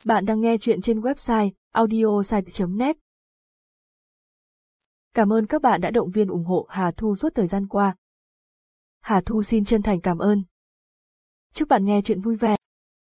Bạn đang nghe chuyện trên website audiosite.net. Cảm ơn các bạn đã động viên ủng hộ Hà Thu suốt thời gian qua. Hà Thu xin chân thành cảm ơn. Chúc bạn nghe chuyện vui vẻ.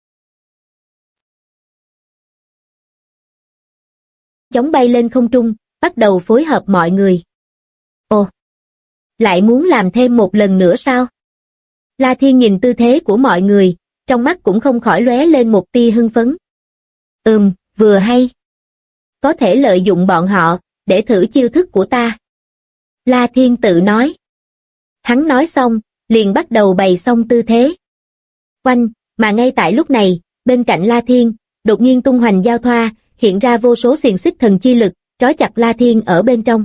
Chóng bay lên không trung, bắt đầu phối hợp mọi người. Ồ, lại muốn làm thêm một lần nữa sao? La Thiên nhìn tư thế của mọi người, trong mắt cũng không khỏi lóe lên một tia hưng phấn. Vừa hay. Có thể lợi dụng bọn họ, để thử chiêu thức của ta. La Thiên tự nói. Hắn nói xong, liền bắt đầu bày xong tư thế. Oanh, mà ngay tại lúc này, bên cạnh La Thiên, đột nhiên tung hoành giao thoa, hiện ra vô số xiềng xích thần chi lực, trói chặt La Thiên ở bên trong.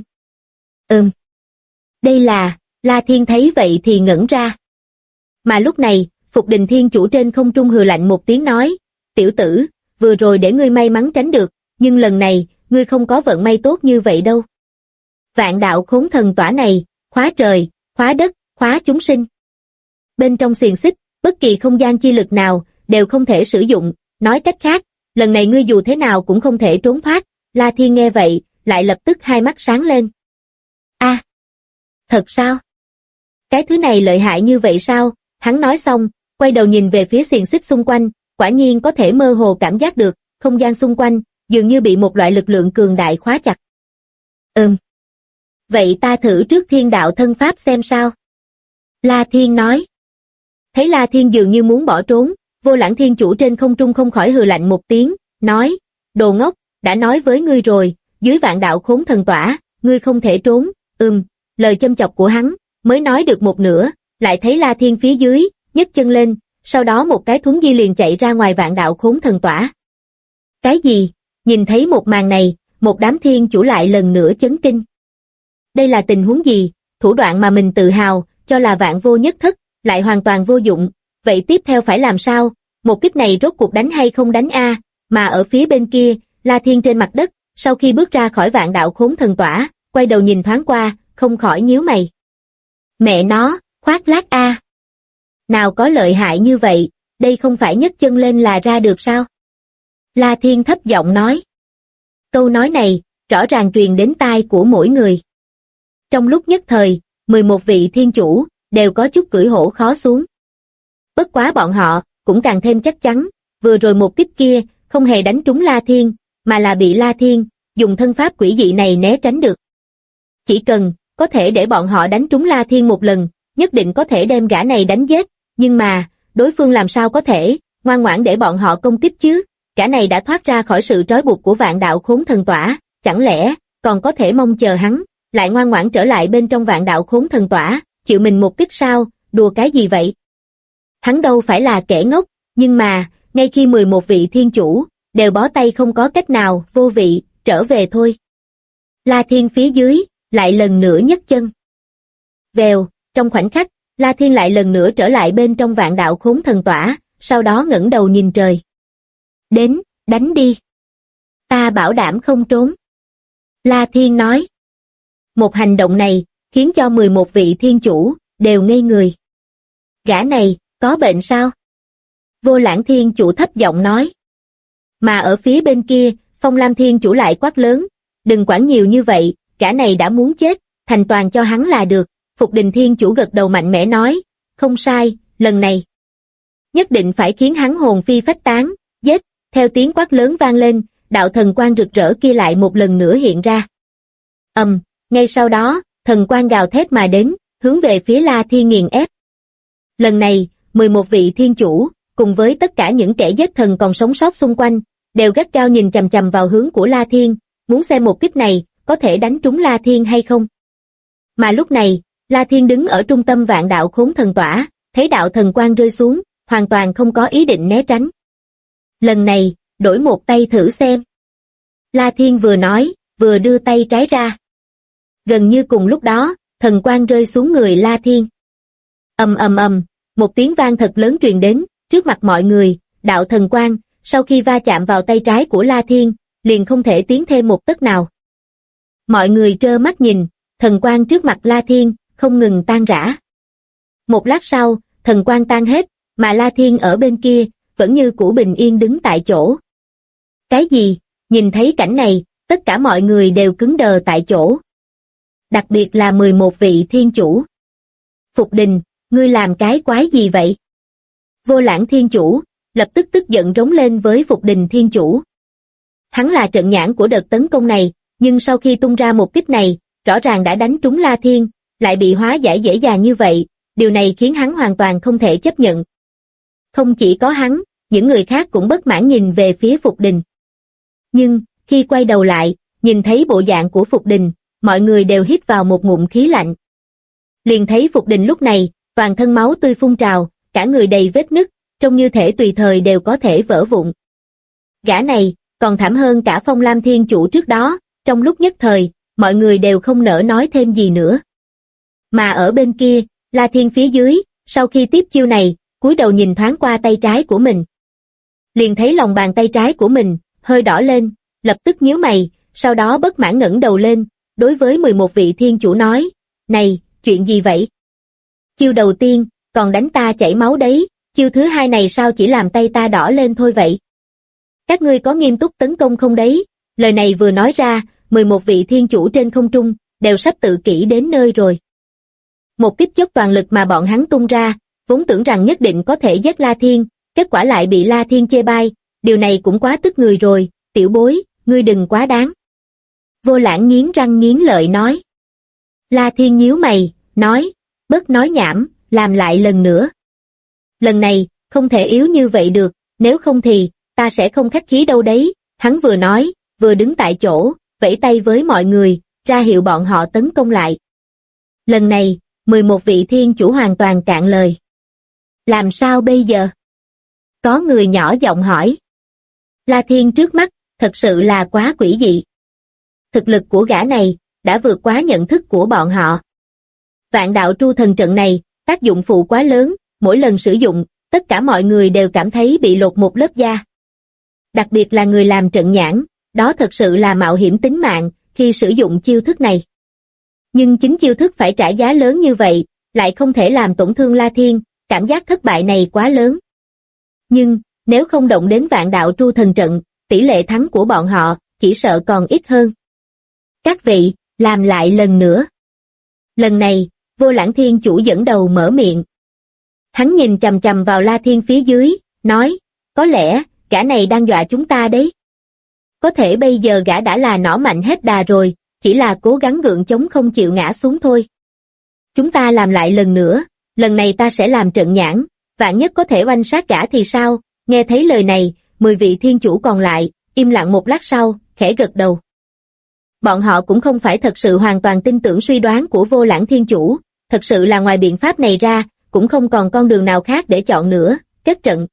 Đây là, La Thiên thấy vậy thì ngẩn ra. Mà lúc này, Phục Đình Thiên Chủ trên không trung hừ lạnh một tiếng nói, tiểu tử, vừa rồi để ngươi may mắn tránh được, nhưng lần này, ngươi không có vận may tốt như vậy đâu. Vạn đạo khốn thần tỏa này, khóa trời, khóa đất, khóa chúng sinh. Bên trong xiềng xích, bất kỳ không gian chi lực nào, đều không thể sử dụng, nói cách khác, lần này ngươi dù thế nào cũng không thể trốn thoát. La Thiên nghe vậy, lại lập tức hai mắt sáng lên. Thật sao? Cái thứ này lợi hại như vậy sao? Hắn nói xong, quay đầu nhìn về phía xiềng xích xung quanh, quả nhiên có thể mơ hồ cảm giác được, không gian xung quanh, dường như bị một loại lực lượng cường đại khóa chặt. Vậy ta thử trước thiên đạo thân pháp xem sao? La Thiên nói. Thấy La Thiên dường như muốn bỏ trốn, Vô Lãng Thiên Chủ trên không trung không khỏi hừ lạnh một tiếng, nói, đồ ngốc, đã nói với ngươi rồi, dưới vạn đạo khốn thần tỏa, ngươi không thể trốn. Lời châm chọc của hắn, mới nói được một nửa, lại thấy La Thiên phía dưới, nhấc chân lên, sau đó một cái thuấn di liền chạy ra ngoài vạn đạo khốn thần tỏa. Cái gì? Nhìn thấy một màn này, một đám thiên chủ lại lần nữa chấn kinh. Đây là tình huống gì? Thủ đoạn mà mình tự hào, cho là vạn vô nhất thất, lại hoàn toàn vô dụng, vậy tiếp theo phải làm sao? Một kích này rốt cuộc đánh hay không đánh a? Mà ở phía bên kia, La Thiên trên mặt đất, sau khi bước ra khỏi vạn đạo khốn thần tỏa, quay đầu nhìn thoáng qua, không khỏi nhíu mày. Mẹ nó, khoác lác a. Nào có lợi hại như vậy, đây không phải nhấc chân lên là ra được sao? La Thiên thấp giọng nói. Câu nói này, rõ ràng truyền đến tai của mỗi người. Trong lúc nhất thời, 11 vị thiên chủ, đều có chút cưỡi hổ khó xuống. Bất quá bọn họ, cũng càng thêm chắc chắn, vừa rồi một kích kia, không hề đánh trúng La Thiên, mà là bị La Thiên, dùng thân pháp quỷ dị này né tránh được. Chỉ cần, có thể để bọn họ đánh trúng La Thiên một lần, nhất định có thể đem gã này đánh giết, nhưng mà, đối phương làm sao có thể, ngoan ngoãn để bọn họ công kích chứ, gã này đã thoát ra khỏi sự trói buộc của vạn đạo khốn thần tỏa, chẳng lẽ, còn có thể mong chờ hắn, lại ngoan ngoãn trở lại bên trong vạn đạo khốn thần tỏa, chịu mình một kích sao, đùa cái gì vậy? Hắn đâu phải là kẻ ngốc, nhưng mà, ngay khi 11 vị thiên chủ, đều bó tay không có cách nào, vô vị, trở về thôi. La Thiên phía dưới, lại lần nữa nhấc chân. Vèo, trong khoảnh khắc, La Thiên lại lần nữa trở lại bên trong vạn đạo khốn thần tỏa, sau đó ngẩng đầu nhìn trời. Đến, đánh đi. Ta bảo đảm không trốn. La Thiên nói. Một hành động này, khiến cho 11 vị thiên chủ, đều ngây người. Gã này, có bệnh sao? Vô Lãng Thiên Chủ thấp giọng nói. Mà ở phía bên kia, Phong Lam Thiên Chủ lại quát lớn, đừng quản nhiều như vậy, gã này đã muốn chết, thành toàn cho hắn là được. Phục Đình Thiên Chủ gật đầu mạnh mẽ nói, không sai, lần này nhất định phải khiến hắn hồn phi phách tán, giết. Theo tiếng quát lớn vang lên, đạo thần quang rực rỡ kia lại một lần nữa hiện ra. Ngay sau đó, thần quang gào thét mà đến, hướng về phía La Thiên nghiền ép. Lần này, 11 vị thiên chủ, cùng với tất cả những kẻ giết thần còn sống sót xung quanh, đều gắt gao nhìn chằm chằm vào hướng của La Thiên, muốn xem một kích này, có thể đánh trúng La Thiên hay không. Mà lúc này, La Thiên đứng ở trung tâm vạn đạo khốn thần tỏa, thấy đạo thần quang rơi xuống, hoàn toàn không có ý định né tránh. Lần này, đổi một tay thử xem. La Thiên vừa nói, vừa đưa tay trái ra. Gần như cùng lúc đó, thần quang rơi xuống người La Thiên. Một tiếng vang thật lớn truyền đến, trước mặt mọi người, đạo thần quang, sau khi va chạm vào tay trái của La Thiên, liền không thể tiến thêm một tấc nào. Mọi người trơ mắt nhìn, thần quang trước mặt La Thiên, không ngừng tan rã. Một lát sau, thần quang tan hết, mà La Thiên ở bên kia, vẫn như cũ bình yên đứng tại chỗ. Cái gì? Nhìn thấy cảnh này, tất cả mọi người đều cứng đờ tại chỗ. Đặc biệt là 11 vị thiên chủ. Phục Đình, ngươi làm cái quái gì vậy? Vô Lãng thiên chủ, lập tức tức giận rống lên với Phục Đình thiên chủ. Hắn là trận nhãn của đợt tấn công này, nhưng sau khi tung ra một kích này, rõ ràng đã đánh trúng La Thiên, lại bị hóa giải dễ dàng như vậy, điều này khiến hắn hoàn toàn không thể chấp nhận. Không chỉ có hắn, những người khác cũng bất mãn nhìn về phía Phục Đình. Nhưng, khi quay đầu lại, nhìn thấy bộ dạng của Phục Đình, mọi người đều hít vào một ngụm khí lạnh. Liền thấy Phục Đình lúc này, toàn thân máu tươi phun trào, cả người đầy vết nứt, trông như thể tùy thời đều có thể vỡ vụn. Gã này, còn thảm hơn cả Phong Lam thiên chủ trước đó, trong lúc nhất thời, mọi người đều không nỡ nói thêm gì nữa. Mà ở bên kia, La Thiên phía dưới, sau khi tiếp chiêu này, cúi đầu nhìn thoáng qua tay trái của mình. Liền thấy lòng bàn tay trái của mình, hơi đỏ lên, lập tức nhíu mày, sau đó bất mãn ngẩng đầu lên, đối với 11 vị thiên chủ nói, này, chuyện gì vậy? Chiêu đầu tiên, còn đánh ta chảy máu đấy, chiêu thứ hai này sao chỉ làm tay ta đỏ lên thôi vậy? Các ngươi có nghiêm túc tấn công không đấy? Lời này vừa nói ra, 11 vị thiên chủ trên không trung, đều sắp tự kỷ đến nơi rồi. Một kích dốc toàn lực mà bọn hắn tung ra, vốn tưởng rằng nhất định có thể giết La Thiên, kết quả lại bị La Thiên chê bai, điều này cũng quá tức người rồi, tiểu bối, ngươi đừng quá đáng. Vô Lãng nghiến răng nghiến lợi nói. La Thiên nhíu mày, nói, bớt nói nhảm, làm lại lần nữa. Lần này, không thể yếu như vậy được, nếu không thì, ta sẽ không khách khí đâu đấy, hắn vừa nói, vừa đứng tại chỗ, vẫy tay với mọi người, ra hiệu bọn họ tấn công lại. Lần này, 11 vị thiên chủ hoàn toàn cạn lời. Làm sao bây giờ? Có người nhỏ giọng hỏi. La Thiên trước mắt, thật sự là quá quỷ dị. Thực lực của gã này, đã vượt quá nhận thức của bọn họ. Vạn đạo tru thần trận này, tác dụng phụ quá lớn, mỗi lần sử dụng, tất cả mọi người đều cảm thấy bị lột một lớp da. Đặc biệt là người làm trận nhãn, đó thật sự là mạo hiểm tính mạng, khi sử dụng chiêu thức này. Nhưng chính chiêu thức phải trả giá lớn như vậy, lại không thể làm tổn thương La Thiên, cảm giác thất bại này quá lớn. Nhưng, nếu không động đến vạn đạo tru thần trận, tỷ lệ thắng của bọn họ, chỉ sợ còn ít hơn. Các vị, làm lại lần nữa. Lần này, Vô Lãng thiên chủ dẫn đầu mở miệng. Hắn nhìn chằm chằm vào La Thiên phía dưới, nói, có lẽ, gã này đang dọa chúng ta đấy. Có thể bây giờ gã đã là nỏ mạnh hết đà rồi, chỉ là cố gắng gượng chống không chịu ngã xuống thôi. Chúng ta làm lại lần nữa, lần này ta sẽ làm trận nhãn, vạn nhất có thể oanh sát gã thì sao? Nghe thấy lời này, 10 vị thiên chủ còn lại, im lặng một lát sau, khẽ gật đầu. Bọn họ cũng không phải thật sự hoàn toàn tin tưởng suy đoán của Vô Lãng thiên chủ, thật sự là ngoài biện pháp này ra, cũng không còn con đường nào khác để chọn nữa, kết trận.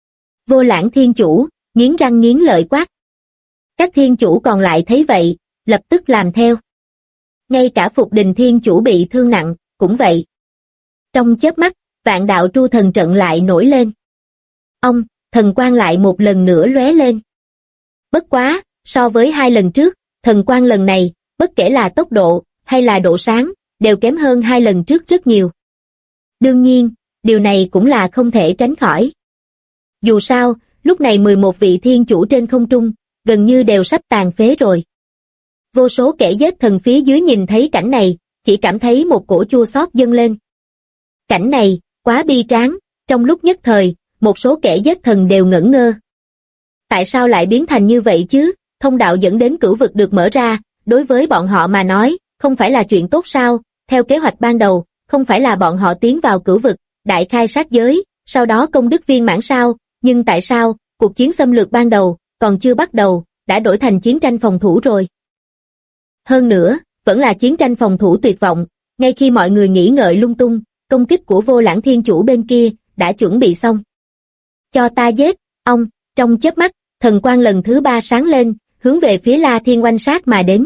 Vô Lãng thiên chủ, nghiến răng nghiến lợi quát. Các thiên chủ còn lại thấy vậy, lập tức làm theo. Ngay cả Phục Đình thiên chủ bị thương nặng, cũng vậy. Trong chớp mắt, vạn đạo tru thần trận lại nổi lên. Thần quang lại một lần nữa lóe lên. Bất quá, so với 2 lần trước, thần quang lần này, bất kể là tốc độ, hay là độ sáng, đều kém hơn 2 lần trước rất nhiều. Đương nhiên, điều này cũng là không thể tránh khỏi. Dù sao, lúc này 11 vị thiên chủ trên không trung, gần như đều sắp tàn phế rồi. Vô số kẻ giết thần phía dưới nhìn thấy cảnh này, chỉ cảm thấy một cổ chua xót dâng lên. Cảnh này, quá bi tráng, trong lúc nhất thời, một số kẻ giết thần đều ngẩn ngơ. Tại sao lại biến thành như vậy chứ? Thông đạo dẫn đến cửu vực được mở ra, đối với bọn họ mà nói, không phải là chuyện tốt sao? Theo kế hoạch ban đầu, không phải là bọn họ tiến vào cửu vực, đại khai sát giới, sau đó công đức viên mãn sao? Nhưng tại sao, cuộc chiến xâm lược ban đầu, còn chưa bắt đầu, đã đổi thành chiến tranh phòng thủ rồi? Hơn nữa, vẫn là chiến tranh phòng thủ tuyệt vọng, ngay khi mọi người nghĩ ngợi lung tung, công kích của Vô Lãng thiên chủ bên kia, đã chuẩn bị xong. Cho ta giết, ông, trong chớp mắt, thần quang lần thứ 3 sáng lên, hướng về phía La Thiên oanh sát mà đến.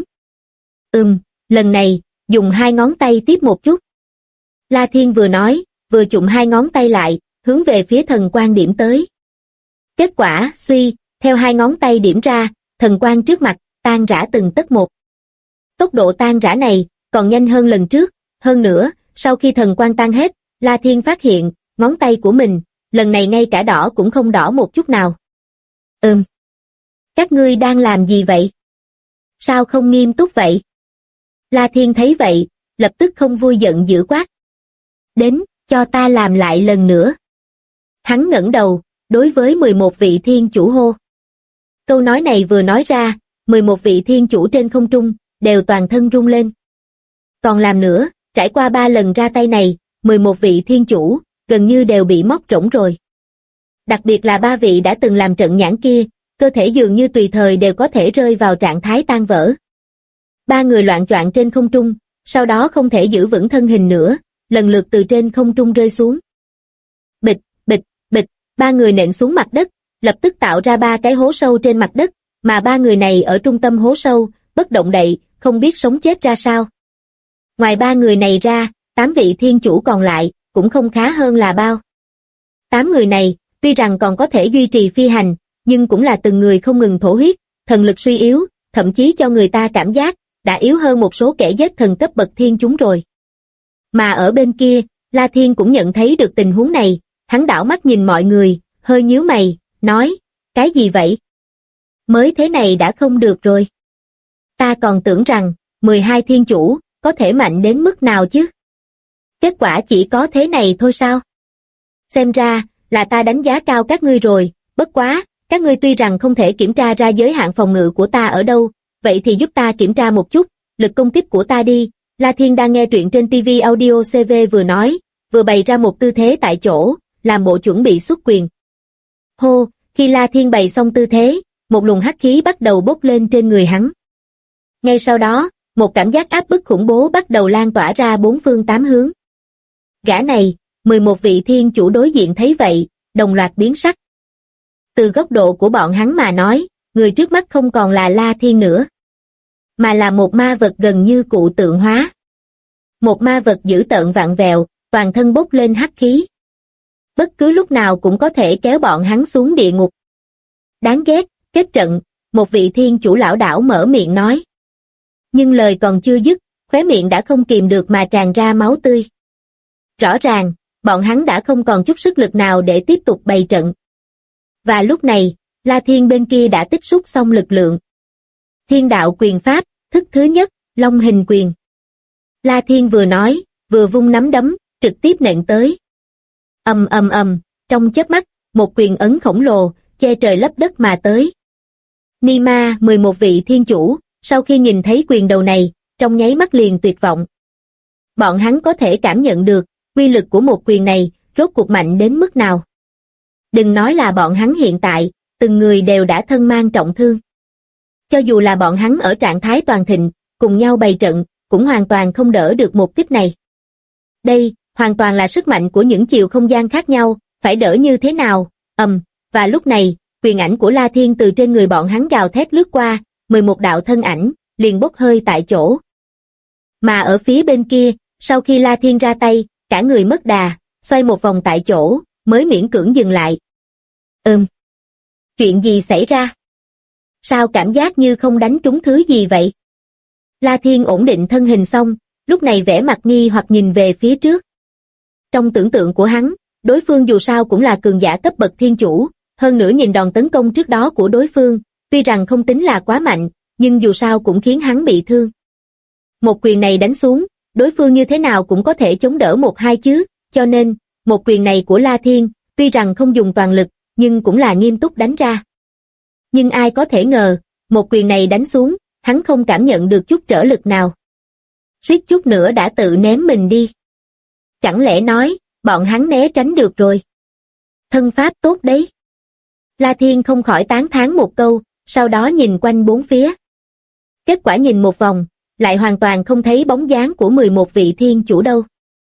Lần này, dùng 2 ngón tay tiếp một chút. La Thiên vừa nói, vừa chụm 2 ngón tay lại, hướng về phía thần quang điểm tới. Kết quả, suy, theo 2 ngón tay điểm ra, thần quang trước mặt, tan rã từng tấc một. Tốc độ tan rã này, còn nhanh hơn lần trước, hơn nữa, sau khi thần quang tan hết, La Thiên phát hiện, ngón tay của mình, lần này ngay cả đỏ cũng không đỏ một chút nào. Các ngươi đang làm gì vậy? Sao không nghiêm túc vậy? La Thiên thấy vậy, lập tức không vui giận dữ quát. Đến, cho ta làm lại lần nữa. Hắn ngẩng đầu, đối với 11 vị thiên chủ hô. Câu nói này vừa nói ra, 11 vị thiên chủ trên không trung, đều toàn thân rung lên. Còn làm nữa, trải qua 3 lần ra tay này, 11 vị thiên chủ, gần như đều bị móc rỗng rồi. Đặc biệt là 3 vị đã từng làm trận nhãn kia, cơ thể dường như tùy thời đều có thể rơi vào trạng thái tan vỡ. 3 người loạng choạng trên không trung, sau đó không thể giữ vững thân hình nữa, lần lượt từ trên không trung rơi xuống. Bịch, bịch, bịch, 3 người nện xuống mặt đất, lập tức tạo ra 3 cái hố sâu trên mặt đất, mà 3 người này ở trung tâm hố sâu, bất động đậy, không biết sống chết ra sao. Ngoài 3 người này ra, 8 vị thiên chủ còn lại, cũng không khá hơn là bao. 8 người này, tuy rằng còn có thể duy trì phi hành, nhưng cũng là từng người không ngừng thổ huyết, thần lực suy yếu, thậm chí cho người ta cảm giác, đã yếu hơn một số kẻ giết thần cấp bậc thiên chúng rồi. Mà ở bên kia, La Thiên cũng nhận thấy được tình huống này, hắn đảo mắt nhìn mọi người, hơi nhíu mày, nói, cái gì vậy? Mới thế này đã không được rồi. Ta còn tưởng rằng, 12 thiên chủ, có thể mạnh đến mức nào chứ? Kết quả chỉ có thế này thôi sao? Xem ra, là ta đánh giá cao các ngươi rồi, bất quá, các ngươi tuy rằng không thể kiểm tra ra giới hạn phòng ngự của ta ở đâu, vậy thì giúp ta kiểm tra một chút, lực công kích của ta đi. La Thiên đang nghe truyện trên TV Audio CV vừa nói, vừa bày ra một tư thế tại chỗ, làm bộ chuẩn bị xuất quyền. Hô, khi La Thiên bày xong tư thế, một luồng hắc khí bắt đầu bốc lên trên người hắn. Ngay sau đó, một cảm giác áp bức khủng bố bắt đầu lan tỏa ra 4 phương 8 hướng. Gã này, 11 vị thiên chủ đối diện thấy vậy, đồng loạt biến sắc. Từ góc độ của bọn hắn mà nói, người trước mắt không còn là La Thiên nữa, mà là một ma vật gần như cụ tượng hóa. Một ma vật dữ tợn vặn vẹo, toàn thân bốc lên hắc khí. Bất cứ lúc nào cũng có thể kéo bọn hắn xuống địa ngục. Đáng ghét, kết trận, một vị thiên chủ lão đảo mở miệng nói. Nhưng lời còn chưa dứt, khóe miệng đã không kìm được mà tràn ra máu tươi. Rõ ràng, bọn hắn đã không còn chút sức lực nào để tiếp tục bày trận. Và lúc này, La Thiên bên kia đã tích xúc xong lực lượng. Thiên đạo quyền pháp, thức thứ nhất, Long hình quyền. La Thiên vừa nói, vừa vung nắm đấm, trực tiếp nện tới. Ầm ầm ầm, trong chớp mắt, một quyền ấn khổng lồ, che trời lấp đất mà tới. Nima, 11 vị thiên chủ, sau khi nhìn thấy quyền đầu này, trong nháy mắt liền tuyệt vọng. Bọn hắn có thể cảm nhận được, uy lực của một quyền này, rốt cuộc mạnh đến mức nào. Đừng nói là bọn hắn hiện tại, từng người đều đã thân mang trọng thương. Cho dù là bọn hắn ở trạng thái toàn thịnh, cùng nhau bày trận, cũng hoàn toàn không đỡ được một kích này. Đây, hoàn toàn là sức mạnh của những chiều không gian khác nhau, phải đỡ như thế nào, và lúc này, quyền ảnh của La Thiên từ trên người bọn hắn gào thét lướt qua, 11 đạo thân ảnh, liền bốc hơi tại chỗ. Mà ở phía bên kia, sau khi La Thiên ra tay, cả người mất đà, xoay một vòng tại chỗ, mới miễn cưỡng dừng lại. Chuyện gì xảy ra? Sao cảm giác như không đánh trúng thứ gì vậy? La Thiên ổn định thân hình xong, lúc này vẻ mặt nghi hoặc nhìn về phía trước. Trong tưởng tượng của hắn, đối phương dù sao cũng là cường giả cấp bậc thiên chủ, hơn nữa nhìn đòn tấn công trước đó của đối phương, tuy rằng không tính là quá mạnh, nhưng dù sao cũng khiến hắn bị thương. Một quyền này đánh xuống, đối phương như thế nào cũng có thể chống đỡ một hai chứ, cho nên, một quyền này của La Thiên, tuy rằng không dùng toàn lực, nhưng cũng là nghiêm túc đánh ra. Nhưng ai có thể ngờ, một quyền này đánh xuống, hắn không cảm nhận được chút trở lực nào. Suýt chút nữa đã tự ném mình đi. Chẳng lẽ nói, bọn hắn né tránh được rồi. Thân pháp tốt đấy. La Thiên không khỏi tán thán một câu, sau đó nhìn quanh bốn phía. Kết quả nhìn một vòng, lại hoàn toàn không thấy bóng dáng của 11 vị thiên chủ đâu.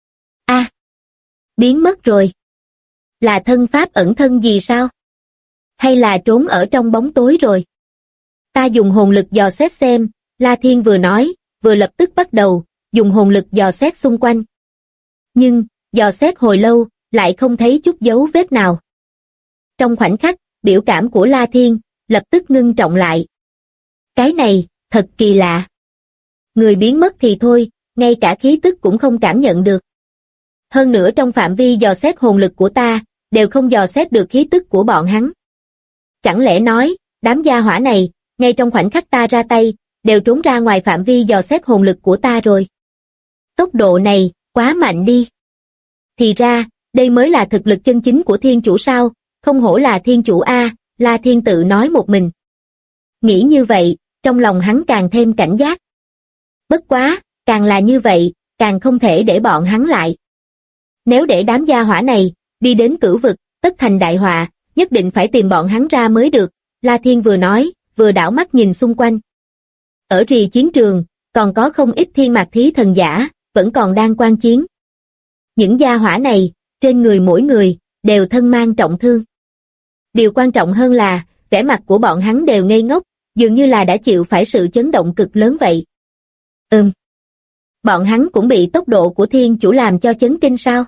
Biến mất rồi. Là thân pháp ẩn thân gì sao? Hay là trốn ở trong bóng tối rồi? Ta dùng hồn lực dò xét xem, La Thiên vừa nói, vừa lập tức bắt đầu, dùng hồn lực dò xét xung quanh. Nhưng, dò xét hồi lâu, lại không thấy chút dấu vết nào. Trong khoảnh khắc, biểu cảm của La Thiên, lập tức ngưng trọng lại. Cái này, thật kỳ lạ. Người biến mất thì thôi, ngay cả khí tức cũng không cảm nhận được. Hơn nữa trong phạm vi dò xét hồn lực của ta, đều không dò xét được khí tức của bọn hắn. Chẳng lẽ nói, đám gia hỏa này, ngay trong khoảnh khắc ta ra tay, đều trốn ra ngoài phạm vi dò xét hồn lực của ta rồi. Tốc độ này, quá mạnh đi. Thì ra, đây mới là thực lực chân chính của thiên chủ sao, không hổ là thiên chủ a, La Thiên tự nói một mình. Nghĩ như vậy, trong lòng hắn càng thêm cảnh giác. Bất quá, càng là như vậy, càng không thể để bọn hắn lại. Nếu để đám gia hỏa này đi đến cửu vực, tất thành đại họa, nhất định phải tìm bọn hắn ra mới được, La Thiên vừa nói, vừa đảo mắt nhìn xung quanh. Ở rìa chiến trường, còn có không ít thiên mạc thí thần giả, vẫn còn đang quan chiến. Những gia hỏa này, trên người mỗi người, đều thân mang trọng thương. Điều quan trọng hơn là, vẻ mặt của bọn hắn đều ngây ngốc, dường như là đã chịu phải sự chấn động cực lớn vậy. Bọn hắn cũng bị tốc độ của thiên chủ làm cho chấn kinh sao?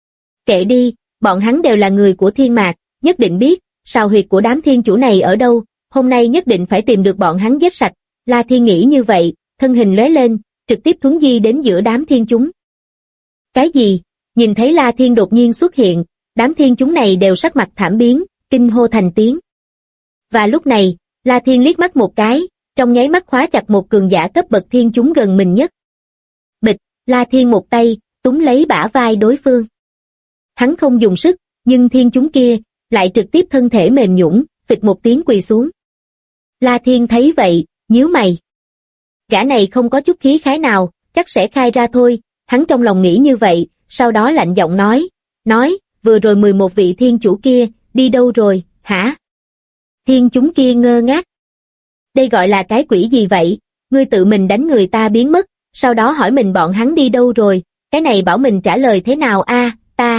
Kệ đi, bọn hắn đều là người của thiên mạc, nhất định biết, sào huyệt của đám thiên chủ này ở đâu, hôm nay nhất định phải tìm được bọn hắn giết sạch. La Thiên nghĩ như vậy, thân hình lóe lên, trực tiếp thuấn di đến giữa đám thiên chúng. Cái gì? Nhìn thấy La Thiên đột nhiên xuất hiện, đám thiên chúng này đều sắc mặt thảm biến, kinh hô thành tiếng. Và lúc này, La Thiên liếc mắt một cái, trong nháy mắt khóa chặt một cường giả cấp bậc thiên chúng gần mình nhất. Bịch, La Thiên một tay, túm lấy bả vai đối phương. Hắn không dùng sức, nhưng thiên chúng kia, lại trực tiếp thân thể mềm nhũn, phịch một tiếng quỳ xuống. La Thiên thấy vậy, nhíu mày. Gã này không có chút khí khái nào, chắc sẽ khai ra thôi, hắn trong lòng nghĩ như vậy, sau đó lạnh giọng nói, vừa rồi 11 vị thiên chủ kia, đi đâu rồi, hả? Thiên chúng kia ngơ ngác. Đây gọi là cái quỷ gì vậy, ngươi tự mình đánh người ta biến mất, sau đó hỏi mình bọn hắn đi đâu rồi, cái này bảo mình trả lời thế nào a?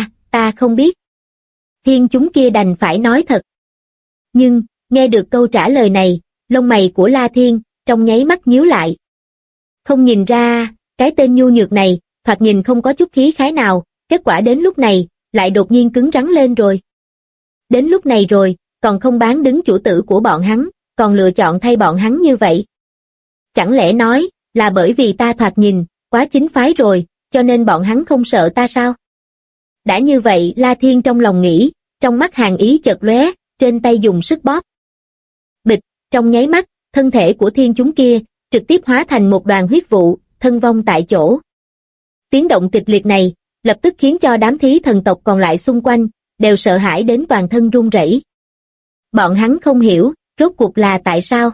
Ta không biết. Thiên chúng kia đành phải nói thật. Nhưng, nghe được câu trả lời này, lông mày của La Thiên, trong nháy mắt nhíu lại. Không nhìn ra, cái tên nhu nhược này, thoạt nhìn không có chút khí khái nào, kết quả đến lúc này, lại đột nhiên cứng rắn lên rồi. Đến lúc này rồi, còn không bán đứng chủ tử của bọn hắn, còn lựa chọn thay bọn hắn như vậy. Chẳng lẽ nói, là bởi vì ta thoạt nhìn, quá chính phái rồi, cho nên bọn hắn không sợ ta sao? Đã như vậy, La Thiên trong lòng nghĩ, trong mắt hàn ý chợt lóe, trên tay dùng sức bóp. Bịch, trong nháy mắt, thân thể của thiên chúng kia, trực tiếp hóa thành một đoàn huyết vụ, thân vong tại chỗ. Tiếng động kịch liệt này, lập tức khiến cho đám thí thần tộc còn lại xung quanh, đều sợ hãi đến toàn thân run rẩy. Bọn hắn không hiểu, rốt cuộc là tại sao?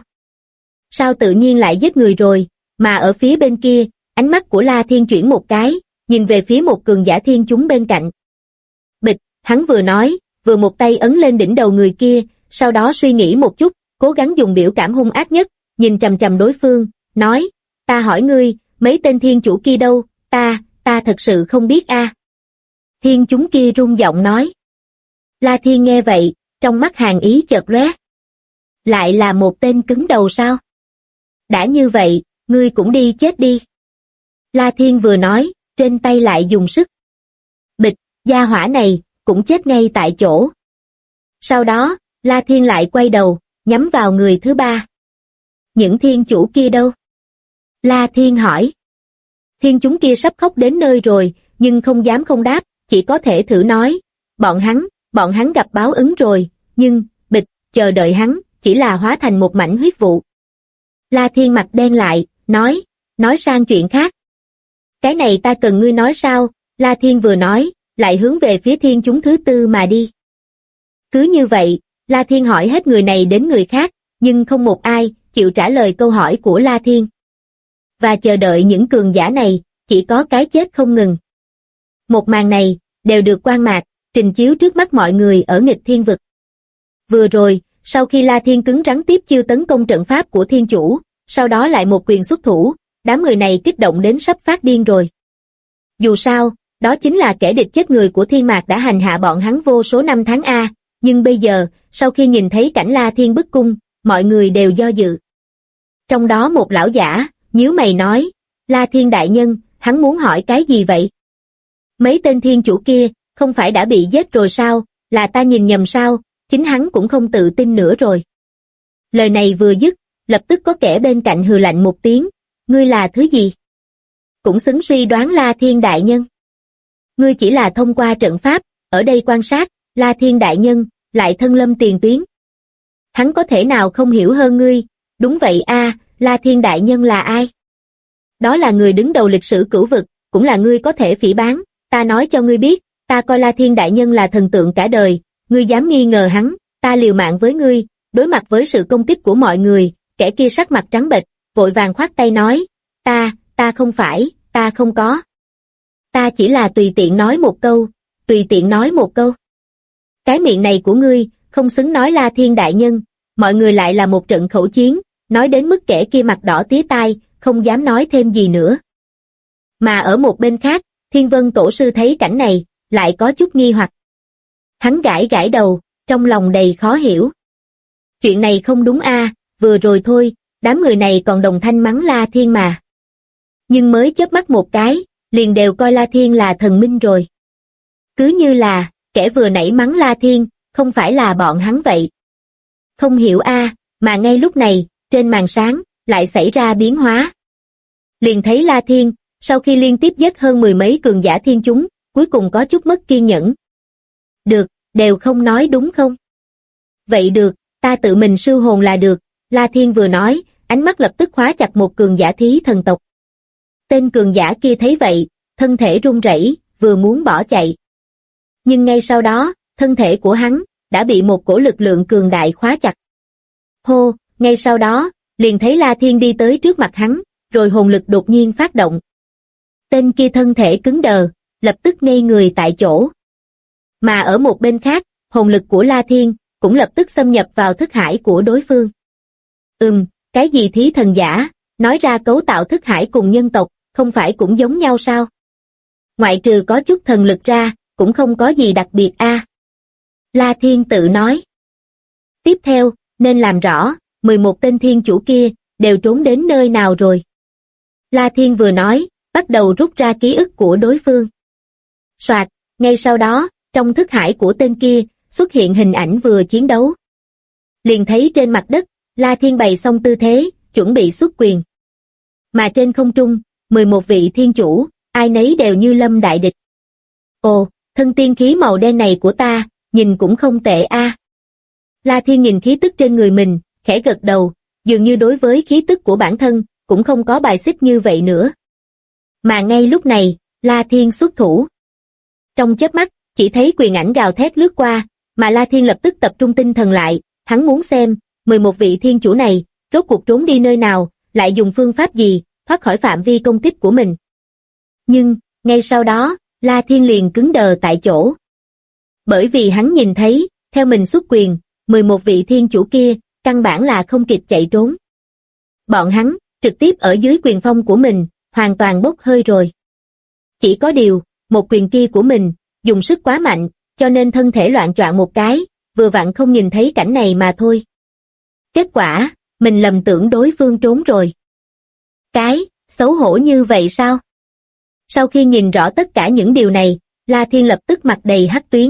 Sao tự nhiên lại giết người rồi, mà ở phía bên kia, ánh mắt của La Thiên chuyển một cái, nhìn về phía một cường giả thiên chúng bên cạnh. Bịch, hắn vừa nói, vừa một tay ấn lên đỉnh đầu người kia, sau đó suy nghĩ một chút, cố gắng dùng biểu cảm hung ác nhất, nhìn chằm chằm đối phương, nói, ta hỏi ngươi, mấy tên thiên chủ kia đâu, ta thật sự không biết a. Thiên chúng kia run giọng nói. La Thiên nghe vậy, trong mắt hàn ý chợt lóe. Lại là một tên cứng đầu sao? Đã như vậy, ngươi cũng đi chết đi. La Thiên vừa nói, trên tay lại dùng sức. Bịch, gia hỏa này, cũng chết ngay tại chỗ. Sau đó, La Thiên lại quay đầu, nhắm vào người thứ ba. Những thiên chủ kia đâu? La Thiên hỏi. Thiên chúng kia sắp khóc đến nơi rồi, nhưng không dám không đáp, chỉ có thể thử nói. Bọn hắn gặp báo ứng rồi, nhưng, bịch, chờ đợi hắn, chỉ là hóa thành một mảnh huyết vụ. La Thiên mặt đen lại, nói sang chuyện khác. Cái này ta cần ngươi nói sao? La Thiên vừa nói, lại hướng về phía thiên chúng thứ tư mà đi. Cứ như vậy, La Thiên hỏi hết người này đến người khác, nhưng không một ai chịu trả lời câu hỏi của La Thiên. Và chờ đợi những cường giả này, chỉ có cái chết không ngừng. Một màn này, đều được quang mạc, trình chiếu trước mắt mọi người ở nghịch thiên vực. Vừa rồi, sau khi La Thiên cứng rắn tiếp chiêu tấn công trận pháp của thiên chủ, sau đó lại một quyền xuất thủ, đám người này kích động đến sắp phát điên rồi. Dù sao, đó chính là kẻ địch chết người của thiên mạc đã hành hạ bọn hắn vô số năm tháng A, nhưng bây giờ, sau khi nhìn thấy cảnh La Thiên bức cung, mọi người đều do dự. Trong đó một lão giả, nhíu mày nói, La Thiên đại nhân, hắn muốn hỏi cái gì vậy? Mấy tên thiên chủ kia, không phải đã bị giết rồi sao, là ta nhìn nhầm sao, chính hắn cũng không tự tin nữa rồi. Lời này vừa dứt, lập tức có kẻ bên cạnh hừ lạnh một tiếng, ngươi là thứ gì? Cũng xứng suy đoán La Thiên đại nhân. Ngươi chỉ là thông qua trận pháp, ở đây quan sát, La Thiên đại nhân, lại thân lâm tiền tuyến. Hắn có thể nào không hiểu hơn ngươi? Đúng vậy a, La Thiên đại nhân là ai? Đó là người đứng đầu lịch sử cửu vực, cũng là ngươi có thể phỉ báng. Ta nói cho ngươi biết, ta coi La Thiên đại nhân là thần tượng cả đời, ngươi dám nghi ngờ hắn, ta liều mạng với ngươi. Đối mặt với sự công kích của mọi người, kẻ kia sắc mặt trắng bệch, vội vàng khoát tay nói, ta không phải, ta không có. Ta chỉ là tùy tiện nói một câu, tùy tiện nói một câu. Cái miệng này của ngươi, không xứng nói La Thiên đại nhân, mọi người lại là một trận khẩu chiến, nói đến mức kẻ kia mặt đỏ tía tai, không dám nói thêm gì nữa. Mà ở một bên khác, Thiên Vân Tổ sư thấy cảnh này, lại có chút nghi hoặc. Hắn gãi gãi đầu, trong lòng đầy khó hiểu. Chuyện này không đúng a, vừa rồi thôi, đám người này còn đồng thanh mắng La Thiên mà. Nhưng mới chớp mắt một cái, liền đều coi La Thiên là thần minh rồi. Cứ như là, kẻ vừa nãy mắng La Thiên, không phải là bọn hắn vậy. Không hiểu a, mà ngay lúc này, trên màn sáng, lại xảy ra biến hóa. Liền thấy La Thiên, sau khi liên tiếp giết hơn mười mấy cường giả thiên chúng, cuối cùng có chút mất kiên nhẫn. Được, đều không nói đúng không? Vậy được, ta tự mình sư hồn là được, La Thiên vừa nói, ánh mắt lập tức khóa chặt một cường giả thí thần tộc. Tên cường giả kia thấy vậy, thân thể run rẩy, vừa muốn bỏ chạy. Nhưng ngay sau đó, thân thể của hắn, đã bị một cổ lực lượng cường đại khóa chặt. Hô, ngay sau đó, liền thấy La Thiên đi tới trước mặt hắn, rồi hồn lực đột nhiên phát động. Tên kia thân thể cứng đờ, lập tức ngây người tại chỗ. Mà ở một bên khác, hồn lực của La Thiên, cũng lập tức xâm nhập vào thức hải của đối phương. Cái gì thí thần giả, nói ra cấu tạo thức hải cùng nhân tộc, không phải cũng giống nhau sao? Ngoại trừ có chút thần lực ra, cũng không có gì đặc biệt a. La Thiên tự nói. Tiếp theo, nên làm rõ, 11 tên thiên chủ kia, đều trốn đến nơi nào rồi? La Thiên vừa nói, bắt đầu rút ra ký ức của đối phương. Soạt, ngay sau đó, trong thức hải của tên kia, xuất hiện hình ảnh vừa chiến đấu. Liền thấy trên mặt đất, La Thiên bày xong tư thế, chuẩn bị xuất quyền. Mà trên không trung, 11 vị thiên chủ, ai nấy đều như lâm đại địch. Ồ, thân tiên khí màu đen này của ta, nhìn cũng không tệ a. La Thiên nhìn khí tức trên người mình, khẽ gật đầu, dường như đối với khí tức của bản thân, cũng không có bài xích như vậy nữa. Mà ngay lúc này, La Thiên xuất thủ. Trong chớp mắt, chỉ thấy quyền ảnh gào thét lướt qua, mà La Thiên lập tức tập trung tinh thần lại, hắn muốn xem, 11 vị thiên chủ này, rốt cuộc trốn đi nơi nào, lại dùng phương pháp gì, thoát khỏi phạm vi công kích của mình. Nhưng, ngay sau đó, La Thiên liền cứng đờ tại chỗ. Bởi vì hắn nhìn thấy, theo mình xuất quyền, 11 vị thiên chủ kia, căn bản là không kịp chạy trốn. Bọn hắn, trực tiếp ở dưới quyền phong của mình, hoàn toàn bốc hơi rồi. Chỉ có điều, một quyền kia của mình, dùng sức quá mạnh, cho nên thân thể loạng choạng một cái, vừa vặn không nhìn thấy cảnh này mà thôi. Kết quả, mình lầm tưởng đối phương trốn rồi. Cái, xấu hổ như vậy sao? Sau khi nhìn rõ tất cả những điều này, La Thiên lập tức mặt đầy hắc tuyến.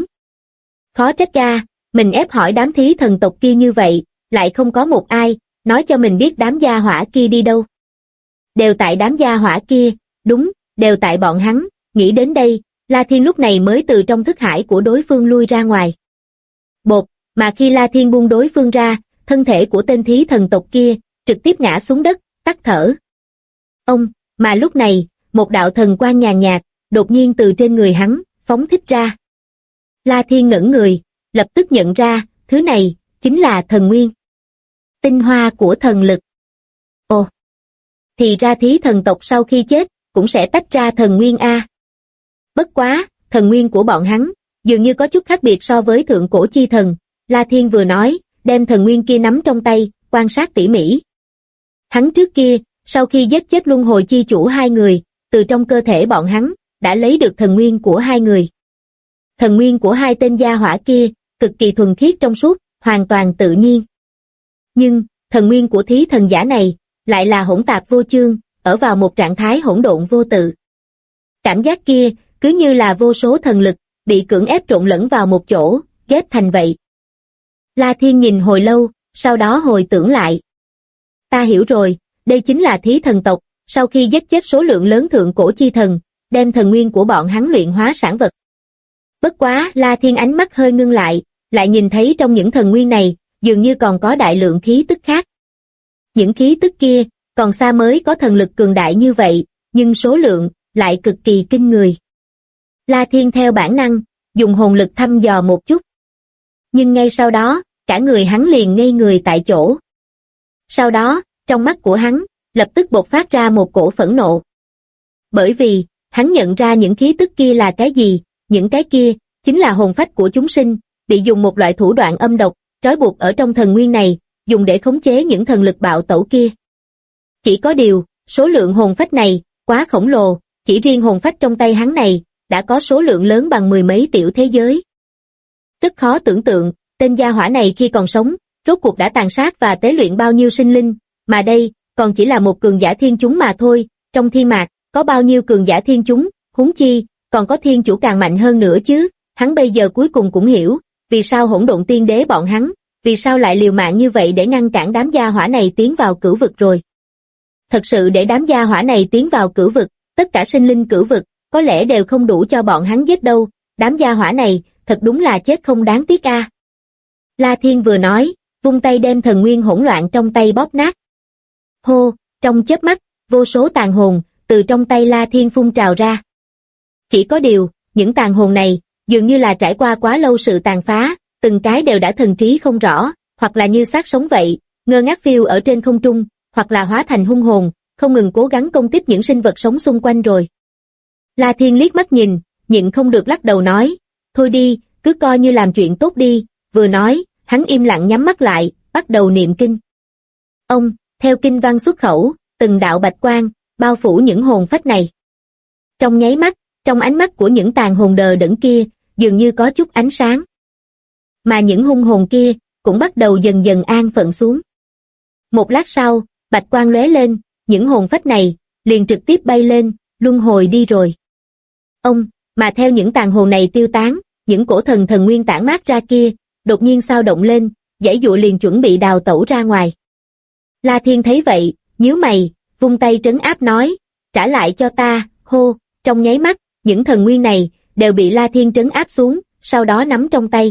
Khó trách ra, mình ép hỏi đám thí thần tộc kia như vậy, lại không có một ai, nói cho mình biết đám gia hỏa kia đi đâu. Đều tại đám gia hỏa kia, đúng, đều tại bọn hắn, nghĩ đến đây, La Thiên lúc này mới từ trong thức hải của đối phương lui ra ngoài. Bột, mà khi La Thiên buông đối phương ra, thân thể của tên thí thần tộc kia, trực tiếp ngã xuống đất, tắt thở. Mà lúc này, một đạo thần quang nhàn nhạt, đột nhiên từ trên người hắn, phóng thích ra. La Thiên ngẩn người, lập tức nhận ra, thứ này, chính là thần nguyên. Tinh hoa của thần lực. Ồ! Thì ra thí thần tộc sau khi chết, cũng sẽ tách ra thần nguyên a. Bất quá, thần nguyên của bọn hắn, dường như có chút khác biệt so với thượng cổ chi thần. La Thiên vừa nói, đem thần nguyên kia nắm trong tay, quan sát tỉ mỉ. Hắn trước kia, sau khi giết chết luân hồi chi chủ hai người, từ trong cơ thể bọn hắn, đã lấy được thần nguyên của hai người. Thần nguyên của hai tên gia hỏa kia, cực kỳ thuần khiết trong suốt, hoàn toàn tự nhiên. Nhưng, thần nguyên của thí thần giả này, lại là hỗn tạp vô chương, ở vào một trạng thái hỗn độn vô tự. Cảm giác kia, cứ như là vô số thần lực, bị cưỡng ép trộn lẫn vào một chỗ, ghép thành vậy. La Thiên nhìn hồi lâu, sau đó hồi tưởng lại. Ta hiểu rồi, đây chính là thí thần tộc, sau khi giết chết số lượng lớn thượng cổ chi thần, đem thần nguyên của bọn hắn luyện hóa sản vật. Bất quá, La Thiên ánh mắt hơi ngưng lại nhìn thấy trong những thần nguyên này, dường như còn có đại lượng khí tức khác. Những khí tức kia, còn xa mới có thần lực cường đại như vậy, nhưng số lượng lại cực kỳ kinh người. La Thiên theo bản năng, dùng hồn lực thăm dò một chút. Nhưng ngay sau đó, cả người hắn liền ngây người tại chỗ. Sau đó, trong mắt của hắn, lập tức bộc phát ra một cổ phẫn nộ. Bởi vì, hắn nhận ra những khí tức kia là cái gì, những cái kia, chính là hồn phách của chúng sinh, bị dùng một loại thủ đoạn âm độc, trói buộc ở trong thần nguyên này, dùng để khống chế những thần lực bạo tẩu kia. Chỉ có điều, số lượng hồn phách này, quá khổng lồ, chỉ riêng hồn phách trong tay hắn này, đã có số lượng lớn bằng mười mấy tiểu thế giới. Rất khó tưởng tượng, tên gia hỏa này khi còn sống, rốt cuộc đã tàn sát và tế luyện bao nhiêu sinh linh, mà đây, còn chỉ là một cường giả thiên chúng mà thôi, trong thiên mạc, có bao nhiêu cường giả thiên chúng, huống chi, còn có thiên chủ càng mạnh hơn nữa chứ, hắn bây giờ cuối cùng cũng hiểu, vì sao hỗn độn tiên đế bọn hắn, vì sao lại liều mạng như vậy để ngăn cản đám gia hỏa này tiến vào cửu vực rồi. Thật sự để đám gia hỏa này tiến vào cửu vực, tất cả sinh linh cửu vực, có lẽ đều không đủ cho bọn hắn giết đâu, đám gia hỏa này, thật đúng là chết không đáng tiếc a. La Thiên vừa nói, vung tay đem thần nguyên hỗn loạn trong tay bóp nát. Hô, trong chớp mắt, vô số tàn hồn, từ trong tay La Thiên phun trào ra. Chỉ có điều, những tàn hồn này, dường như là trải qua quá lâu sự tàn phá, từng cái đều đã thần trí không rõ, hoặc là như xác sống vậy, ngơ ngác phiêu ở trên không trung, hoặc là hóa thành hung hồn, không ngừng cố gắng công kích những sinh vật sống xung quanh rồi. La Thiên liếc mắt nhìn, nhịn không được lắc đầu nói, thôi đi, cứ coi như làm chuyện tốt đi, vừa nói, hắn im lặng nhắm mắt lại, bắt đầu niệm kinh. Ông, theo kinh văn xuất khẩu, từng đạo bạch quang, bao phủ những hồn phách này. Trong nháy mắt, trong ánh mắt của những tàn hồn đờ đẫn kia, dường như có chút ánh sáng. Mà những hung hồn kia, cũng bắt đầu dần dần an phận xuống. Một lát sau, bạch quang lóe lên, những hồn phách này, liền trực tiếp bay lên, luân hồi đi rồi. Ông, mà theo những tàn hồn này tiêu tán, những cổ thần nguyên tản mát ra kia, đột nhiên sao động lên, giãy giụa liền chuẩn bị đào tẩu ra ngoài. La Thiên thấy vậy, nhíu mày, vung tay trấn áp nói, trả lại cho ta, hô, trong nháy mắt, những thần nguyên này, đều bị La Thiên trấn áp xuống, sau đó nắm trong tay.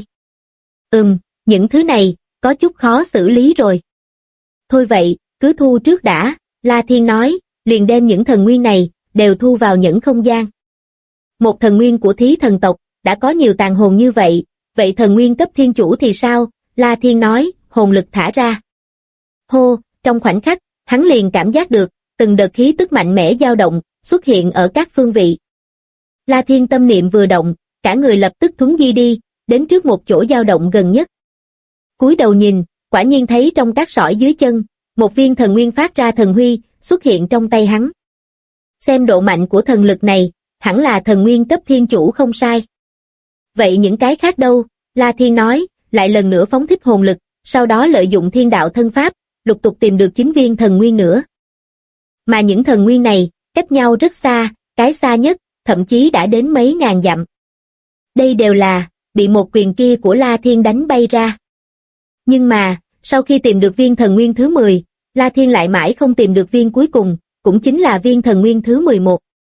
Những thứ này, có chút khó xử lý rồi. Thôi vậy, cứ thu trước đã, La Thiên nói, liền đem những thần nguyên này, đều thu vào những không gian. Một thần nguyên của thí thần tộc, đã có nhiều tàn hồn như vậy, vậy thần nguyên cấp thiên chủ thì sao? La Thiên nói, hồn lực thả ra. Hô, trong khoảnh khắc, hắn liền cảm giác được, từng đợt khí tức mạnh mẽ dao động, xuất hiện ở các phương vị. La Thiên tâm niệm vừa động, cả người lập tức thuấn di đi, đến trước một chỗ dao động gần nhất. Cúi đầu nhìn, quả nhiên thấy trong các sỏi dưới chân, một viên thần nguyên phát ra thần huy, xuất hiện trong tay hắn. Xem độ mạnh của thần lực này, hẳn là thần nguyên cấp thiên chủ không sai. Vậy những cái khác đâu? La Thiên nói, lại lần nữa phóng thích hồn lực, sau đó lợi dụng thiên đạo thân pháp, lục tục tìm được 9 viên thần nguyên nữa. Mà những thần nguyên này, cách nhau rất xa, cái xa nhất, thậm chí đã đến mấy ngàn dặm. Đây đều là, bị một quyền kia của La Thiên đánh bay ra. Nhưng mà, sau khi tìm được viên thần nguyên thứ 10, La Thiên lại mãi không tìm được viên cuối cùng, cũng chính là viên thần nguyên thứ 11.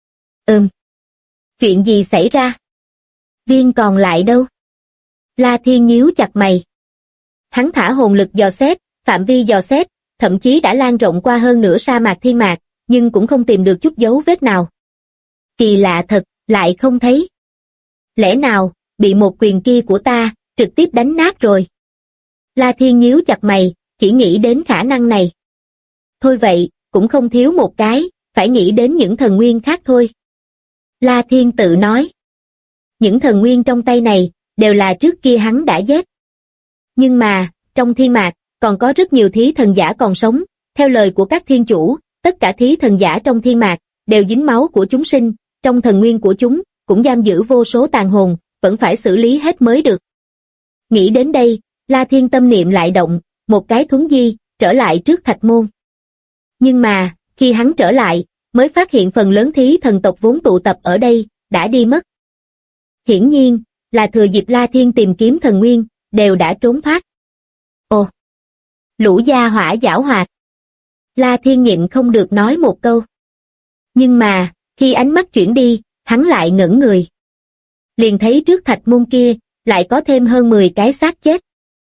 Chuyện gì xảy ra? Viên còn lại đâu? La Thiên nhíu chặt mày. Hắn thả hồn lực dò xét, phạm vi dò xét, thậm chí đã lan rộng qua hơn nửa sa mạc thiên mạc, nhưng cũng không tìm được chút dấu vết nào. Kỳ lạ thật, lại không thấy. Lẽ nào, bị một quyền kia của ta, trực tiếp đánh nát rồi? La Thiên nhíu chặt mày, chỉ nghĩ đến khả năng này. Thôi vậy, cũng không thiếu một cái, phải nghĩ đến những thần nguyên khác thôi. La Thiên tự nói. Những thần nguyên trong tay này, đều là trước kia hắn đã giết. Nhưng mà, trong thiên mạc, còn có rất nhiều thí thần giả còn sống, theo lời của các thiên chủ, tất cả thí thần giả trong thiên mạc, đều dính máu của chúng sinh, trong thần nguyên của chúng, cũng giam giữ vô số tàn hồn, vẫn phải xử lý hết mới được. Nghĩ đến đây, La Thiên tâm niệm lại động, một cái thuấn di, trở lại trước thạch môn. Nhưng mà, khi hắn trở lại, mới phát hiện phần lớn thí thần tộc vốn tụ tập ở đây, đã đi mất. Hiển nhiên, là thừa dịp La Thiên tìm kiếm thần nguyên, đều đã trốn thoát. Ồ! Lũ gia hỏa giảo hoạt. La Thiên nhịn không được nói một câu. Nhưng mà, khi ánh mắt chuyển đi, hắn lại ngẩn người. Liền thấy trước thạch môn kia, lại có thêm hơn 10 cái xác chết.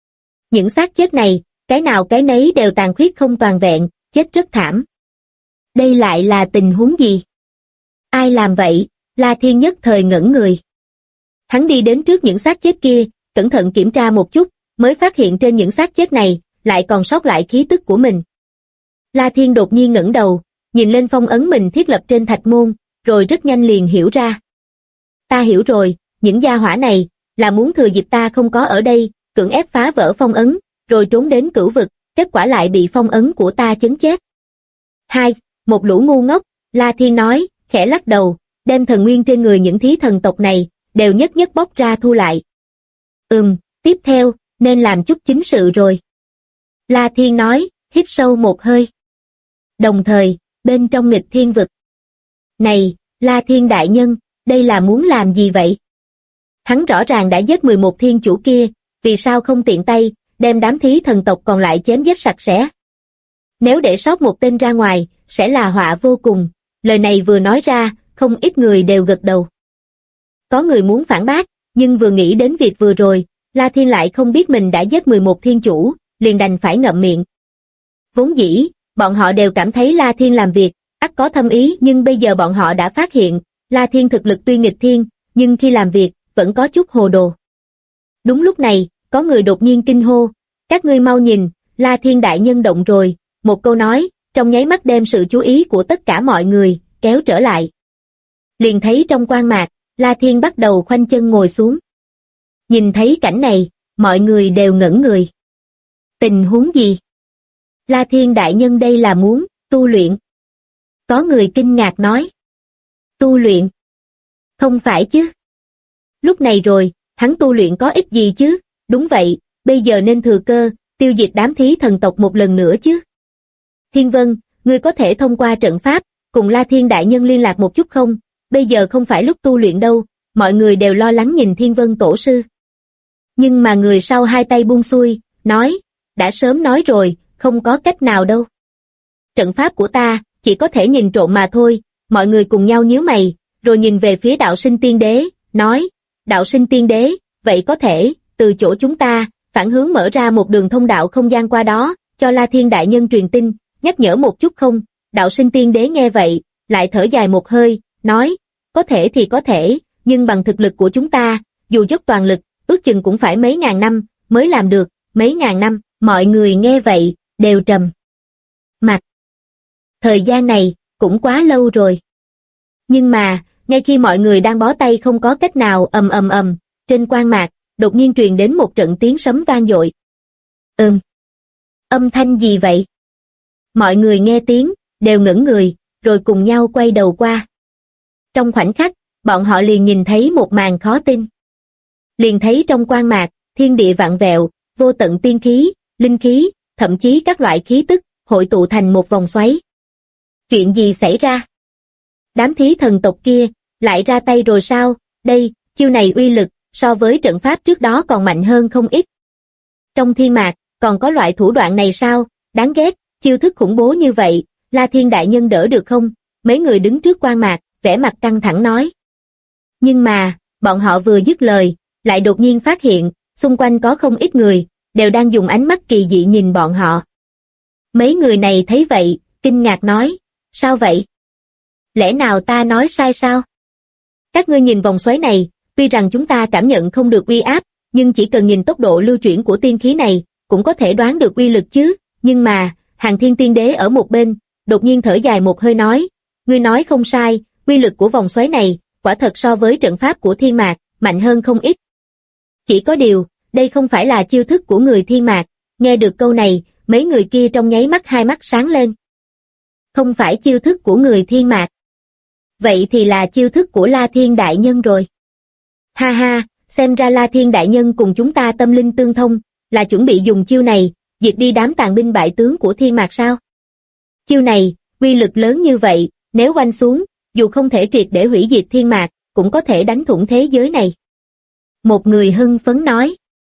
Những xác chết này, cái nào cái nấy đều tàn khuyết không toàn vẹn, chết rất thảm. Đây lại là tình huống gì? Ai làm vậy? La Thiên nhất thời ngẩn người. Hắn đi đến trước những xác chết kia, cẩn thận kiểm tra một chút, mới phát hiện trên những xác chết này, lại còn sót lại khí tức của mình. La Thiên đột nhiên ngẩng đầu, nhìn lên phong ấn mình thiết lập trên thạch môn, rồi rất nhanh liền hiểu ra. Ta hiểu rồi, những gia hỏa này, là muốn thừa dịp ta không có ở đây, cưỡng ép phá vỡ phong ấn, rồi trốn đến cửu vực, kết quả lại bị phong ấn của ta chấn chết. Hai, một lũ ngu ngốc, La Thiên nói, khẽ lắc đầu, đem thần nguyên trên người những thí thần tộc này, đều nhất nhất bóc ra thu lại. Tiếp theo, nên làm chút chính sự rồi. La Thiên nói, hít sâu một hơi. Đồng thời, bên trong nghịch thiên vực. Này, La Thiên đại nhân, đây là muốn làm gì vậy? Hắn rõ ràng đã giết 11 thiên chủ kia, vì sao không tiện tay, đem đám thí thần tộc còn lại chém giết sạch sẽ? Nếu để sót một tên ra ngoài, sẽ là họa vô cùng. Lời này vừa nói ra, không ít người đều gật đầu. Có người muốn phản bác, nhưng vừa nghĩ đến việc vừa rồi, La Thiên lại không biết mình đã giết 11 thiên chủ, liền đành phải ngậm miệng. Vốn dĩ, bọn họ đều cảm thấy La Thiên làm việc, ắt có thâm ý, nhưng bây giờ bọn họ đã phát hiện, La Thiên thực lực tuy nghịch thiên, nhưng khi làm việc, vẫn có chút hồ đồ. Đúng lúc này, có người đột nhiên kinh hô, các ngươi mau nhìn, La Thiên đại nhân động rồi, một câu nói, trong nháy mắt đem sự chú ý của tất cả mọi người, kéo trở lại. Liền thấy trong quang mạc, La Thiên bắt đầu khoanh chân ngồi xuống. Nhìn thấy cảnh này, mọi người đều ngẩn người. Tình huống gì? La Thiên đại nhân đây là muốn tu luyện. Có người kinh ngạc nói. Tu luyện? Không phải chứ. Lúc này rồi, hắn tu luyện có ích gì chứ? Đúng vậy, bây giờ nên thừa cơ, tiêu diệt đám thí thần tộc một lần nữa chứ. Thiên Vân, ngươi có thể thông qua trận pháp, cùng La Thiên đại nhân liên lạc một chút không? Bây giờ không phải lúc tu luyện đâu, mọi người đều lo lắng nhìn Thiên Vân tổ sư. Nhưng mà người sau hai tay buông xuôi, nói, đã sớm nói rồi, không có cách nào đâu. Trận pháp của ta, chỉ có thể nhìn trộm mà thôi, mọi người cùng nhau nhíu mày, rồi nhìn về phía đạo sinh tiên đế, nói, đạo sinh tiên đế, vậy có thể, từ chỗ chúng ta, phản hướng mở ra một đường thông đạo không gian qua đó, cho La Thiên đại nhân truyền tin, nhắc nhở một chút không? Đạo sinh tiên đế nghe vậy, lại thở dài một hơi, nói, có thể thì có thể, nhưng bằng thực lực của chúng ta, dù dốc toàn lực, ước chừng cũng phải mấy ngàn năm, mới làm được, mấy ngàn năm, mọi người nghe vậy, đều trầm mặt. Thời gian này, cũng quá lâu rồi. Nhưng mà, ngay khi mọi người đang bó tay không có cách nào ầm, trên quang mạc, đột nhiên truyền đến một trận tiếng sấm vang dội. Âm thanh gì vậy? Mọi người nghe tiếng, đều ngẩng người, rồi cùng nhau quay đầu qua. Trong khoảnh khắc, bọn họ liền nhìn thấy một màn khó tin. Liền thấy trong quang mạc, thiên địa vạn vẹo, vô tận tiên khí, linh khí, thậm chí các loại khí tức, hội tụ thành một vòng xoáy. Chuyện gì xảy ra? Đám thí thần tộc kia, lại ra tay rồi sao? Đây, chiêu này uy lực, so với trận pháp trước đó còn mạnh hơn không ít. Trong thiên mạc, còn có loại thủ đoạn này sao? Đáng ghét, chiêu thức khủng bố như vậy, La Thiên đại nhân đỡ được không? Mấy người đứng trước quang mạc, vẻ mặt căng thẳng nói. Nhưng mà, bọn họ vừa dứt lời, lại đột nhiên phát hiện, xung quanh có không ít người, đều đang dùng ánh mắt kỳ dị nhìn bọn họ. Mấy người này thấy vậy, kinh ngạc nói, sao vậy? Lẽ nào ta nói sai sao? Các ngươi nhìn vòng xoáy này, tuy rằng chúng ta cảm nhận không được uy áp, nhưng chỉ cần nhìn tốc độ lưu chuyển của tiên khí này, cũng có thể đoán được uy lực chứ. Nhưng mà, Hàng Thiên Tiên Đế ở một bên, đột nhiên thở dài một hơi nói, ngươi nói không sai, uy lực của vòng xoáy này, quả thật so với trận pháp của thiên mạc, mạnh hơn không ít. Chỉ có điều, đây không phải là chiêu thức của người thiên mạc. Nghe được câu này, mấy người kia trong nháy mắt hai mắt sáng lên. Không phải chiêu thức của người thiên mạc. Vậy thì là chiêu thức của La Thiên đại nhân rồi. Ha ha, xem ra La Thiên đại nhân cùng chúng ta tâm linh tương thông, là chuẩn bị dùng chiêu này, diệt đi đám tàn binh bại tướng của thiên mạc sao? Chiêu này, uy lực lớn như vậy, nếu oanh xuống, dù không thể triệt để hủy diệt thiên mạc, cũng có thể đánh thủng thế giới này. Một người hưng phấn nói.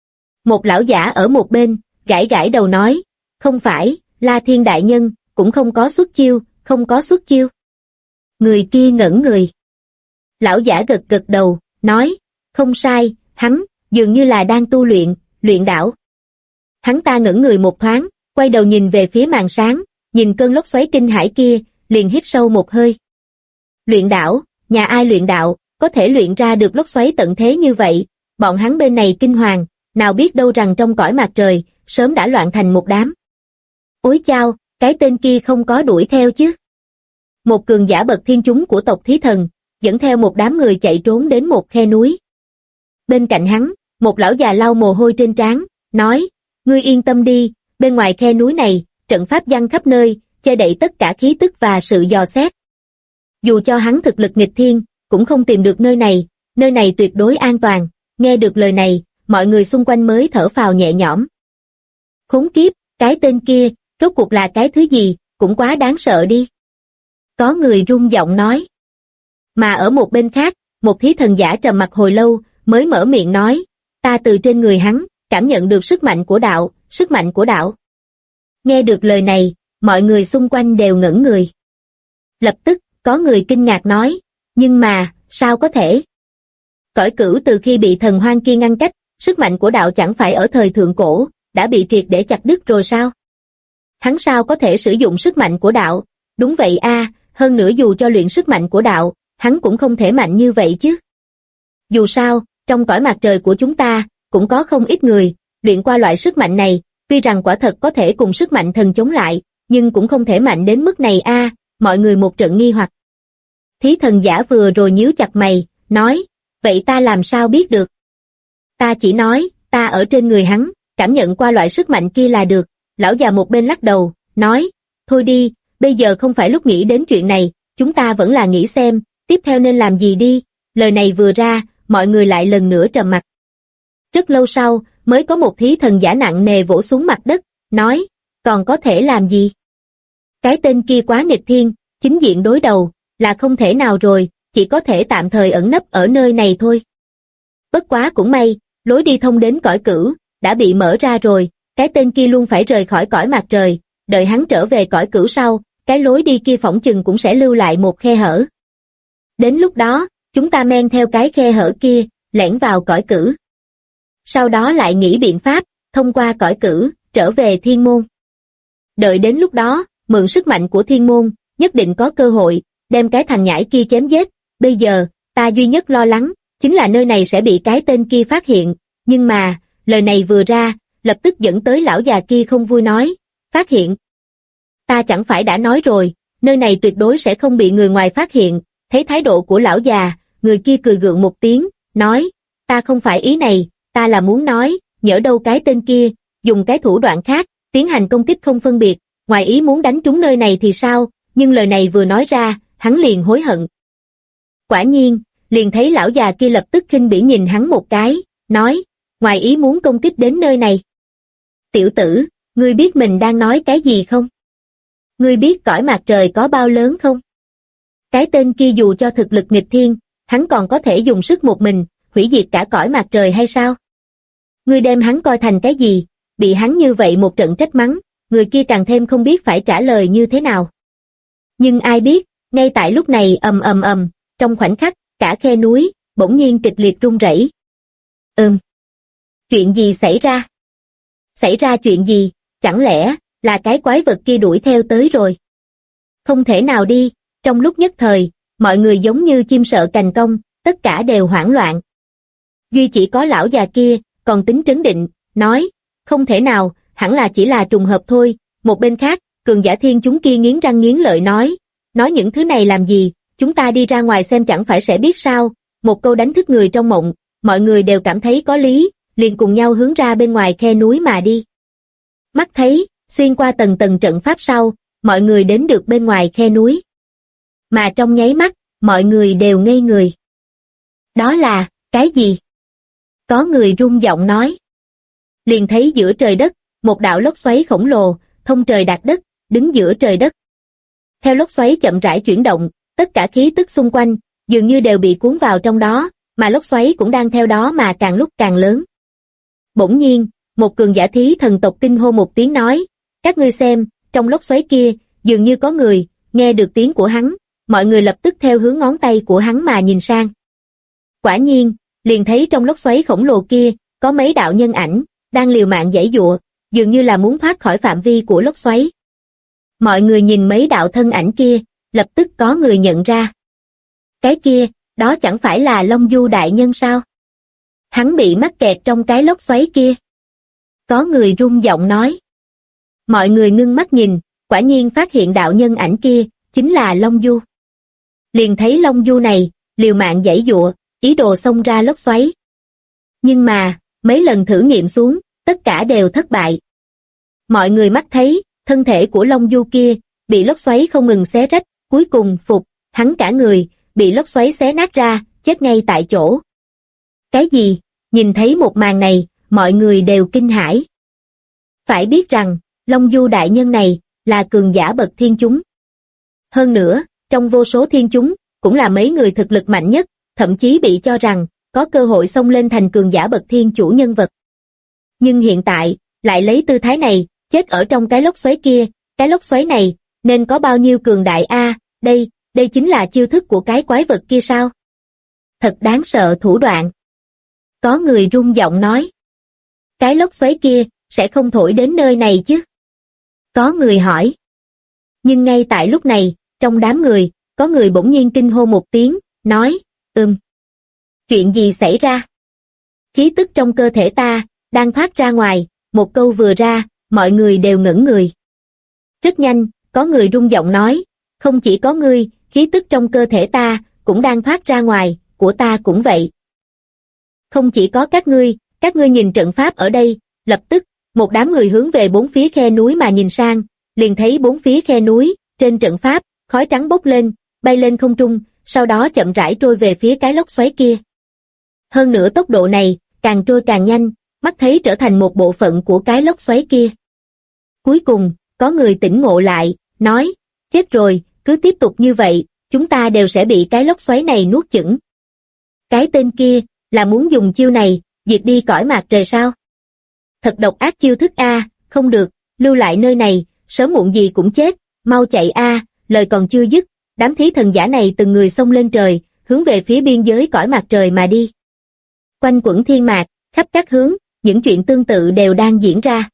Một lão giả ở một bên, gãi gãi đầu nói, không phải, La Thiên đại nhân, cũng không có xuất chiêu, không có xuất chiêu. Người kia ngẩn người. Lão giả gật gật đầu, nói, không sai, hắn, dường như là đang tu luyện, luyện đảo. Hắn ta ngẩng người một thoáng, quay đầu nhìn về phía màn sáng, nhìn cơn lốc xoáy kinh hãi kia, liền hít sâu một hơi. Luyện đảo, nhà ai luyện đạo, có thể luyện ra được lốc xoáy tận thế như vậy, bọn hắn bên này kinh hoàng, nào biết đâu rằng trong cõi mặt trời, sớm đã loạn thành một đám. Ôi chao, cái tên kia không có đuổi theo chứ. Một cường giả bậc thiên chúng của tộc Thí Thần, dẫn theo một đám người chạy trốn đến một khe núi. Bên cạnh hắn, một lão già lau mồ hôi trên trán, nói, ngươi yên tâm đi, bên ngoài khe núi này, trận pháp giăng khắp nơi, che đậy tất cả khí tức và sự dò xét. Dù cho hắn thực lực nghịch thiên, cũng không tìm được nơi này tuyệt đối an toàn. Nghe được lời này, mọi người xung quanh mới thở phào nhẹ nhõm. Khốn kiếp, cái tên kia, rốt cuộc là cái thứ gì, cũng quá đáng sợ đi. Có người run giọng nói. Mà ở một bên khác, một thí thần giả trầm mặc hồi lâu, mới mở miệng nói, ta từ trên người hắn, cảm nhận được sức mạnh của đạo, sức mạnh của đạo. Nghe được lời này, mọi người xung quanh đều ngẩn người. Lập tức, có người kinh ngạc nói, nhưng mà, sao có thể? Cõi Cửu từ khi bị thần hoang kia ngăn cách, sức mạnh của đạo chẳng phải ở thời thượng cổ, đã bị triệt để chặt đứt rồi sao? Hắn sao có thể sử dụng sức mạnh của đạo? Đúng vậy a, hơn nữa dù cho luyện sức mạnh của đạo, hắn cũng không thể mạnh như vậy chứ. Dù sao, trong cõi mặt trời của chúng ta, cũng có không ít người, luyện qua loại sức mạnh này, tuy rằng quả thật có thể cùng sức mạnh thần chống lại, nhưng cũng không thể mạnh đến mức này a. Mọi người một trận nghi hoặc. Thí thần giả vừa rồi nhíu chặt mày, nói, vậy ta làm sao biết được? Ta chỉ nói, ta ở trên người hắn, cảm nhận qua loại sức mạnh kia là được. Lão già một bên lắc đầu, nói, thôi đi, bây giờ không phải lúc nghĩ đến chuyện này, chúng ta vẫn là nghĩ xem, tiếp theo nên làm gì đi. Lời này vừa ra, mọi người lại lần nữa trầm mặc. Rất lâu sau, mới có một thí thần giả nặng nề vỗ xuống mặt đất, nói, còn có thể làm gì? Cái tên kia quá nghịch thiên, chính diện đối đầu, là không thể nào rồi, chỉ có thể tạm thời ẩn nấp ở nơi này thôi. Bất quá cũng may, lối đi thông đến cõi Cửu, đã bị mở ra rồi, cái tên kia luôn phải rời khỏi cõi mặt trời, đợi hắn trở về cõi Cửu sau, cái lối đi kia phỏng chừng cũng sẽ lưu lại một khe hở. Đến lúc đó, chúng ta men theo cái khe hở kia, lẻn vào cõi Cửu. Sau đó lại nghĩ biện pháp, thông qua cõi Cửu, trở về thiên môn. Đợi đến lúc đó, mượn sức mạnh của thiên môn, nhất định có cơ hội, đem cái thằng nhãi kia chém giết. Bây giờ, ta duy nhất lo lắng, chính là nơi này sẽ bị cái tên kia phát hiện. Nhưng mà, lời này vừa ra, lập tức dẫn tới lão già kia không vui nói, phát hiện. Ta chẳng phải đã nói rồi, nơi này tuyệt đối sẽ không bị người ngoài phát hiện. Thấy thái độ của lão già, người kia cười gượng một tiếng, nói, ta không phải ý này, ta là muốn nói, nhỡ đâu cái tên kia, dùng cái thủ đoạn khác, tiến hành công kích không phân biệt, ngoài ý muốn đánh trúng nơi này thì sao, nhưng lời này vừa nói ra, hắn liền hối hận. Quả nhiên, liền thấy lão già kia lập tức khinh bỉ nhìn hắn một cái, nói, ngoài ý muốn công kích đến nơi này. Tiểu tử, ngươi biết mình đang nói cái gì không? Ngươi biết cõi mặt trời có bao lớn không? Cái tên kia dù cho thực lực nghịch thiên, hắn còn có thể dùng sức một mình, hủy diệt cả cõi mặt trời hay sao? Ngươi đem hắn coi thành cái gì? Bị hắn như vậy một trận trách mắng, người kia càng thêm không biết phải trả lời như thế nào. Nhưng ai biết, ngay tại lúc này ầm ầm ầm, trong khoảnh khắc, cả khe núi, bỗng nhiên kịch liệt rung rẩy. Chuyện gì xảy ra? Xảy ra chuyện gì? Chẳng lẽ, là cái quái vật kia đuổi theo tới rồi? Không thể nào đi, trong lúc nhất thời, mọi người giống như chim sợ cành cong, tất cả đều hoảng loạn. Duy chỉ có lão già kia, còn tính trấn định, nói, không thể nào, hẳn là chỉ là trùng hợp thôi. Một bên khác, cường giả thiên chúng kia nghiến răng nghiến lợi nói những thứ này làm gì, chúng ta đi ra ngoài xem chẳng phải sẽ biết sao. Một câu đánh thức người trong mộng, mọi người đều cảm thấy có lý, liền cùng nhau hướng ra bên ngoài khe núi mà đi. Mắt thấy, xuyên qua tầng tầng trận pháp sau, mọi người đến được bên ngoài khe núi. Mà trong nháy mắt, mọi người đều ngây người. Đó là, cái gì? Có người run giọng nói. Liền thấy giữa trời đất, một đạo lốc xoáy khổng lồ, thông trời đạt đất, đứng giữa trời đất. Theo lốc xoáy chậm rãi chuyển động, tất cả khí tức xung quanh, dường như đều bị cuốn vào trong đó, mà lốc xoáy cũng đang theo đó mà càng lúc càng lớn. Bỗng nhiên, một cường giả thí thần tộc kinh hô một tiếng nói, các ngươi xem, trong lốc xoáy kia, dường như có người. Nghe được tiếng của hắn, mọi người lập tức theo hướng ngón tay của hắn mà nhìn sang. Quả nhiên, liền thấy trong lốc xoáy khổng lồ kia, có mấy đạo nhân ảnh, đang liều mạng giãy giụa, dường như là muốn thoát khỏi phạm vi của lốc xoáy. Mọi người nhìn mấy đạo thân ảnh kia, lập tức có người nhận ra. Cái kia, đó chẳng phải là Long Du đại nhân sao? Hắn bị mắc kẹt trong cái lốc xoáy kia. Có người run giọng nói. Mọi người ngưng mắt nhìn, quả nhiên phát hiện đạo nhân ảnh kia, chính là Long Du. Liền thấy Long Du này, liều mạng giãy giụa, ý đồ xông ra lốc xoáy. Nhưng mà, mấy lần thử nghiệm xuống, tất cả đều thất bại. Mọi người mắt thấy, thân thể của Long Du kia, bị lốc xoáy không ngừng xé rách, cuối cùng phục, hắn cả người, bị lốc xoáy xé nát ra, chết ngay tại chỗ. Cái gì? Nhìn thấy một màn này, mọi người đều kinh hãi. Phải biết rằng, Long Du đại nhân này, là cường giả bậc thiên chúng. Hơn nữa, trong vô số thiên chúng, cũng là mấy người thực lực mạnh nhất, thậm chí bị cho rằng, có cơ hội xông lên thành cường giả bậc thiên chủ nhân vật. Nhưng hiện tại, lại lấy tư thái này, chết ở trong cái lốc xoáy kia, cái lốc xoáy này, nên có bao nhiêu cường đại a? Đây chính là chiêu thức của cái quái vật kia sao? Thật đáng sợ thủ đoạn. Có người run giọng nói. Cái lốc xoáy kia, sẽ không thổi đến nơi này chứ? Có người hỏi. Nhưng ngay tại lúc này, trong đám người, có người bỗng nhiên kinh hô một tiếng, nói, chuyện gì xảy ra? Khí tức trong cơ thể ta, đang thoát ra ngoài, một câu vừa ra, mọi người đều ngẩn người. Rất nhanh, có người run giọng nói, không chỉ có ngươi, khí tức trong cơ thể ta, cũng đang thoát ra ngoài, của ta cũng vậy. Không chỉ có các ngươi nhìn trận pháp ở đây, lập tức, một đám người hướng về bốn phía khe núi mà nhìn sang, liền thấy bốn phía khe núi, trên trận pháp, khói trắng bốc lên, bay lên không trung, sau đó chậm rãi trôi về phía cái lốc xoáy kia. Hơn nữa tốc độ này, càng trôi càng nhanh, mắt thấy trở thành một bộ phận của cái lốc xoáy kia. Cuối cùng, có người tỉnh ngộ lại, nói, chết rồi, cứ tiếp tục như vậy, chúng ta đều sẽ bị cái lốc xoáy này nuốt chửng. Cái tên kia, là muốn dùng chiêu này, diệt đi cõi mạc trời sao? Thật độc ác chiêu thức a, không được, lưu lại nơi này, sớm muộn gì cũng chết, mau chạy a. Lời còn chưa dứt, đám thí thần giả này từng người xông lên trời, hướng về phía biên giới cõi mặt trời mà đi. Quanh quẩn thiên mạc, khắp các hướng, những chuyện tương tự đều đang diễn ra.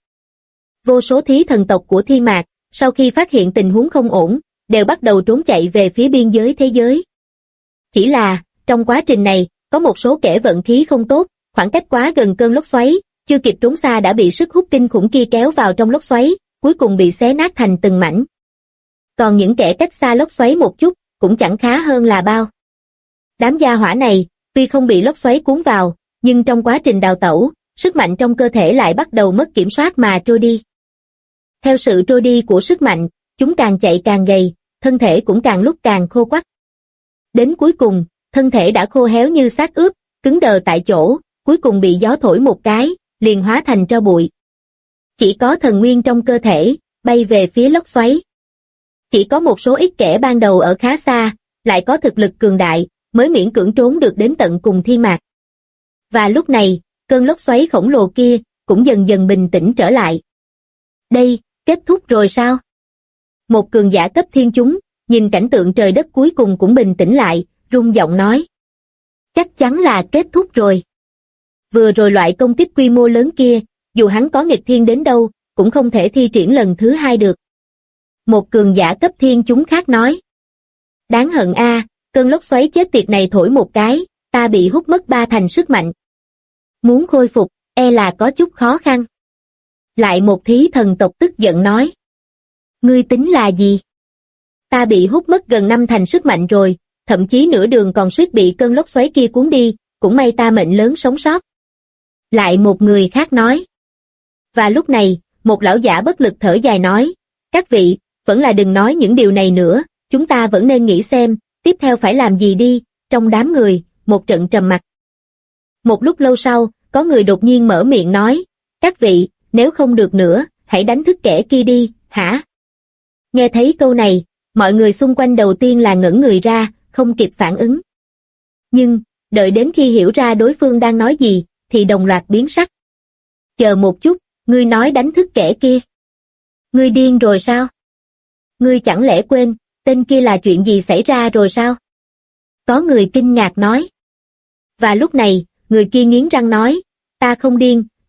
Vô số thí thần tộc của thiên mạc, sau khi phát hiện tình huống không ổn, đều bắt đầu trốn chạy về phía biên giới thế giới. Chỉ là, trong quá trình này, có một số kẻ vận khí không tốt, khoảng cách quá gần cơn lốc xoáy, chưa kịp trốn xa đã bị sức hút kinh khủng kia kéo vào trong lốc xoáy, cuối cùng bị xé nát thành từng mảnh. Còn những kẻ cách xa lốc xoáy một chút, cũng chẳng khá hơn là bao. Đám gia hỏa này, tuy không bị lốc xoáy cuốn vào, nhưng trong quá trình đào tẩu, sức mạnh trong cơ thể lại bắt đầu mất kiểm soát mà trôi đi. Theo sự trôi đi của sức mạnh, chúng càng chạy càng gầy, thân thể cũng càng lúc càng khô quắt. Đến cuối cùng, thân thể đã khô héo như xác ướp, cứng đờ tại chỗ, cuối cùng bị gió thổi một cái, liền hóa thành tro bụi. Chỉ có thần nguyên trong cơ thể, bay về phía lốc xoáy. Chỉ có một số ít kẻ ban đầu ở khá xa, lại có thực lực cường đại, mới miễn cưỡng trốn được đến tận cùng thiên mạc. Và lúc này, cơn lốc xoáy khổng lồ kia, cũng dần dần bình tĩnh trở lại. Đây, kết thúc rồi sao? Một cường giả cấp thiên chúng, nhìn cảnh tượng trời đất cuối cùng cũng bình tĩnh lại, run giọng nói. Chắc chắn là kết thúc rồi. Vừa rồi loại công kích quy mô lớn kia, dù hắn có nghịch thiên đến đâu, cũng không thể thi triển lần thứ hai được. Một cường giả cấp thiên chúng khác nói. Đáng hận a, cơn lốc xoáy chết tiệt này thổi một cái, ta bị hút mất 3/10 sức mạnh. Muốn khôi phục, e là có chút khó khăn. Lại một thí thần tộc tức giận nói. Ngươi tính là gì? Ta bị hút mất gần 5/10 sức mạnh rồi, thậm chí nửa đường còn suýt bị cơn lốc xoáy kia cuốn đi, cũng may ta mệnh lớn sống sót. Lại một người khác nói. Và lúc này, một lão giả bất lực thở dài nói, các vị, vẫn là đừng nói những điều này nữa, chúng ta vẫn nên nghĩ xem, tiếp theo phải làm gì đi. Trong đám người, một trận trầm mặc. Một lúc lâu sau, có người đột nhiên mở miệng nói, các vị, nếu không được nữa, hãy đánh thức kẻ kia đi, hả? Nghe thấy câu này, mọi người xung quanh đầu tiên là ngẩn người ra, không kịp phản ứng. Nhưng, đợi đến khi hiểu ra đối phương đang nói gì, thì đồng loạt biến sắc. Chờ một chút, ngươi nói đánh thức kẻ kia. Ngươi điên rồi sao? Ngươi chẳng lẽ quên, tên kia là chuyện gì xảy ra rồi sao? Có người kinh ngạc nói. Và lúc này, người kia nghiến răng nói, ta không điên,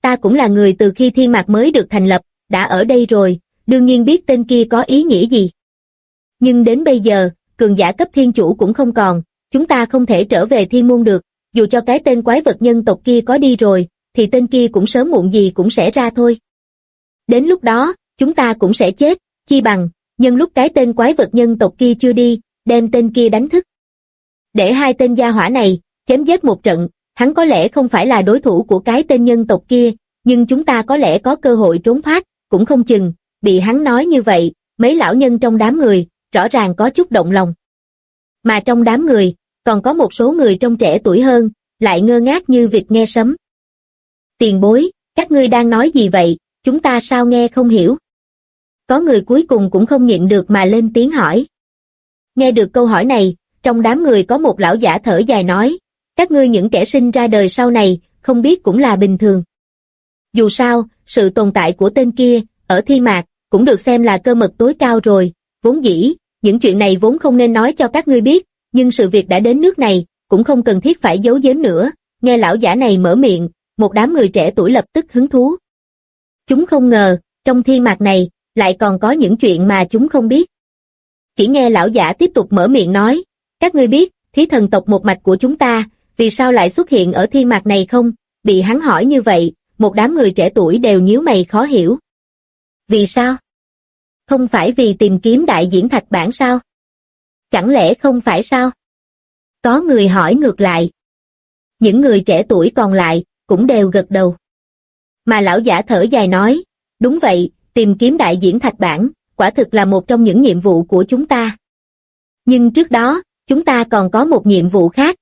ta cũng là người từ khi thiên mạc mới được thành lập, đã ở đây rồi, đương nhiên biết tên kia có ý nghĩa gì. Nhưng đến bây giờ, cường giả cấp thiên chủ cũng không còn, chúng ta không thể trở về thiên môn được, dù cho cái tên quái vật nhân tộc kia có đi rồi, thì tên kia cũng sớm muộn gì cũng sẽ ra thôi. Đến lúc đó, chúng ta cũng sẽ chết, chi bằng, nhân lúc cái tên quái vật nhân tộc kia chưa đi, đem tên kia đánh thức. Để hai tên gia hỏa này, chém giết một trận, hắn có lẽ không phải là đối thủ của cái tên nhân tộc kia, nhưng chúng ta có lẽ có cơ hội trốn thoát, cũng không chừng. Bị hắn nói như vậy, mấy lão nhân trong đám người, rõ ràng có chút động lòng. Mà trong đám người, còn có một số người trong trẻ tuổi hơn, lại ngơ ngác như vịt nghe sấm. Tiền bối, các ngươi đang nói gì vậy, chúng ta sao nghe không hiểu? Có người cuối cùng cũng không nhịn được mà lên tiếng hỏi. Nghe được câu hỏi này, trong đám người có một lão giả thở dài nói, các ngươi những kẻ sinh ra đời sau này, không biết cũng là bình thường. Dù sao, sự tồn tại của tên kia, ở thiên mạc, cũng được xem là cơ mật tối cao rồi, vốn dĩ, những chuyện này vốn không nên nói cho các ngươi biết, nhưng sự việc đã đến nước này, cũng không cần thiết phải giấu giếm nữa. Nghe lão giả này mở miệng, một đám người trẻ tuổi lập tức hứng thú. Chúng không ngờ, trong thiên mạc này, lại còn có những chuyện mà chúng không biết. Chỉ nghe lão giả tiếp tục mở miệng nói, các ngươi biết, thí thần tộc một mạch của chúng ta, vì sao lại xuất hiện ở thiên mạc này không? Bị hắn hỏi như vậy, một đám người trẻ tuổi đều nhíu mày khó hiểu. Vì sao? Không phải vì tìm kiếm đại diễn thạch bản sao? Chẳng lẽ không phải sao? Có người hỏi ngược lại. Những người trẻ tuổi còn lại, cũng đều gật đầu. Mà lão giả thở dài nói, đúng vậy, tìm kiếm đại diễn thạch bản, quả thực là một trong những nhiệm vụ của chúng ta. Nhưng trước đó, chúng ta còn có một nhiệm vụ khác,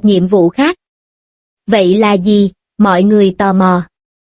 Vậy là gì? Mọi người tò mò.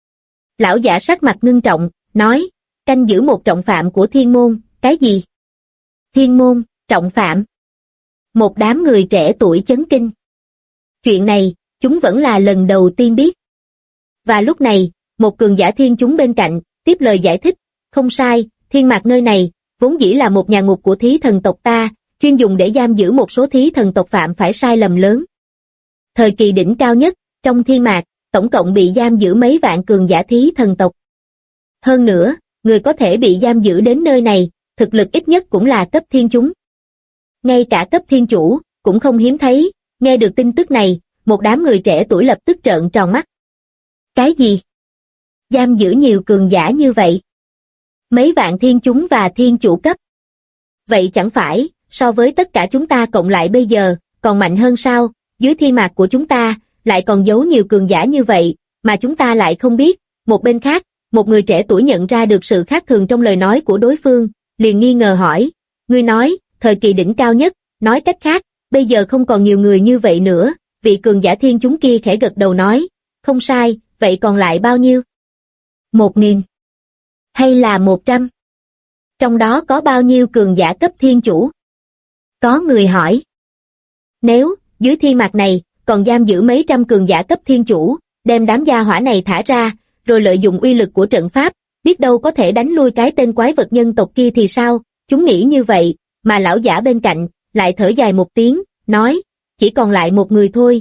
Lão giả sắc mặt ngưng trọng, nói, canh giữ một trọng phạm của thiên môn, cái gì? Thiên môn, trọng phạm. Một đám người trẻ tuổi chấn kinh. Chuyện này, chúng vẫn là lần đầu tiên biết. Và lúc này, một cường giả thiên chúng bên cạnh, tiếp lời giải thích, không sai, thiên mạc nơi này, vốn dĩ là một nhà ngục của thí thần tộc ta, chuyên dùng để giam giữ một số thí thần tộc phạm phải sai lầm lớn. Thời kỳ đỉnh cao nhất, trong thiên mạc, tổng cộng bị giam giữ mấy vạn cường giả thí thần tộc. Hơn nữa, người có thể bị giam giữ đến nơi này, thực lực ít nhất cũng là cấp thiên chúng. Ngay cả cấp thiên chủ, cũng không hiếm thấy, nghe được tin tức này, một đám người trẻ tuổi lập tức trợn tròn mắt. Cái gì? Giam giữ nhiều cường giả như vậy? Mấy vạn thiên chúng và thiên chủ cấp? Vậy chẳng phải, so với tất cả chúng ta cộng lại bây giờ, còn mạnh hơn sao? Dưới thiên mạc của chúng ta, lại còn giấu nhiều cường giả như vậy, mà chúng ta lại không biết. Một bên khác, một người trẻ tuổi nhận ra được sự khác thường trong lời nói của đối phương, liền nghi ngờ hỏi, ngươi nói, thời kỳ đỉnh cao nhất, nói cách khác, bây giờ không còn nhiều người như vậy nữa. Vị cường giả thiên chúng kia khẽ gật đầu nói, không sai, vậy còn lại bao nhiêu? 1.000 hay là 100? Trong đó có bao nhiêu cường giả cấp thiên chủ? Có người hỏi. Nếu, dưới thiên mạc này, còn giam giữ mấy trăm cường giả cấp thiên chủ, đem đám gia hỏa này thả ra, rồi lợi dụng uy lực của trận pháp, biết đâu có thể đánh lui cái tên quái vật nhân tộc kia thì sao? Chúng nghĩ như vậy, mà lão giả bên cạnh, lại thở dài một tiếng, nói, chỉ còn lại một người thôi,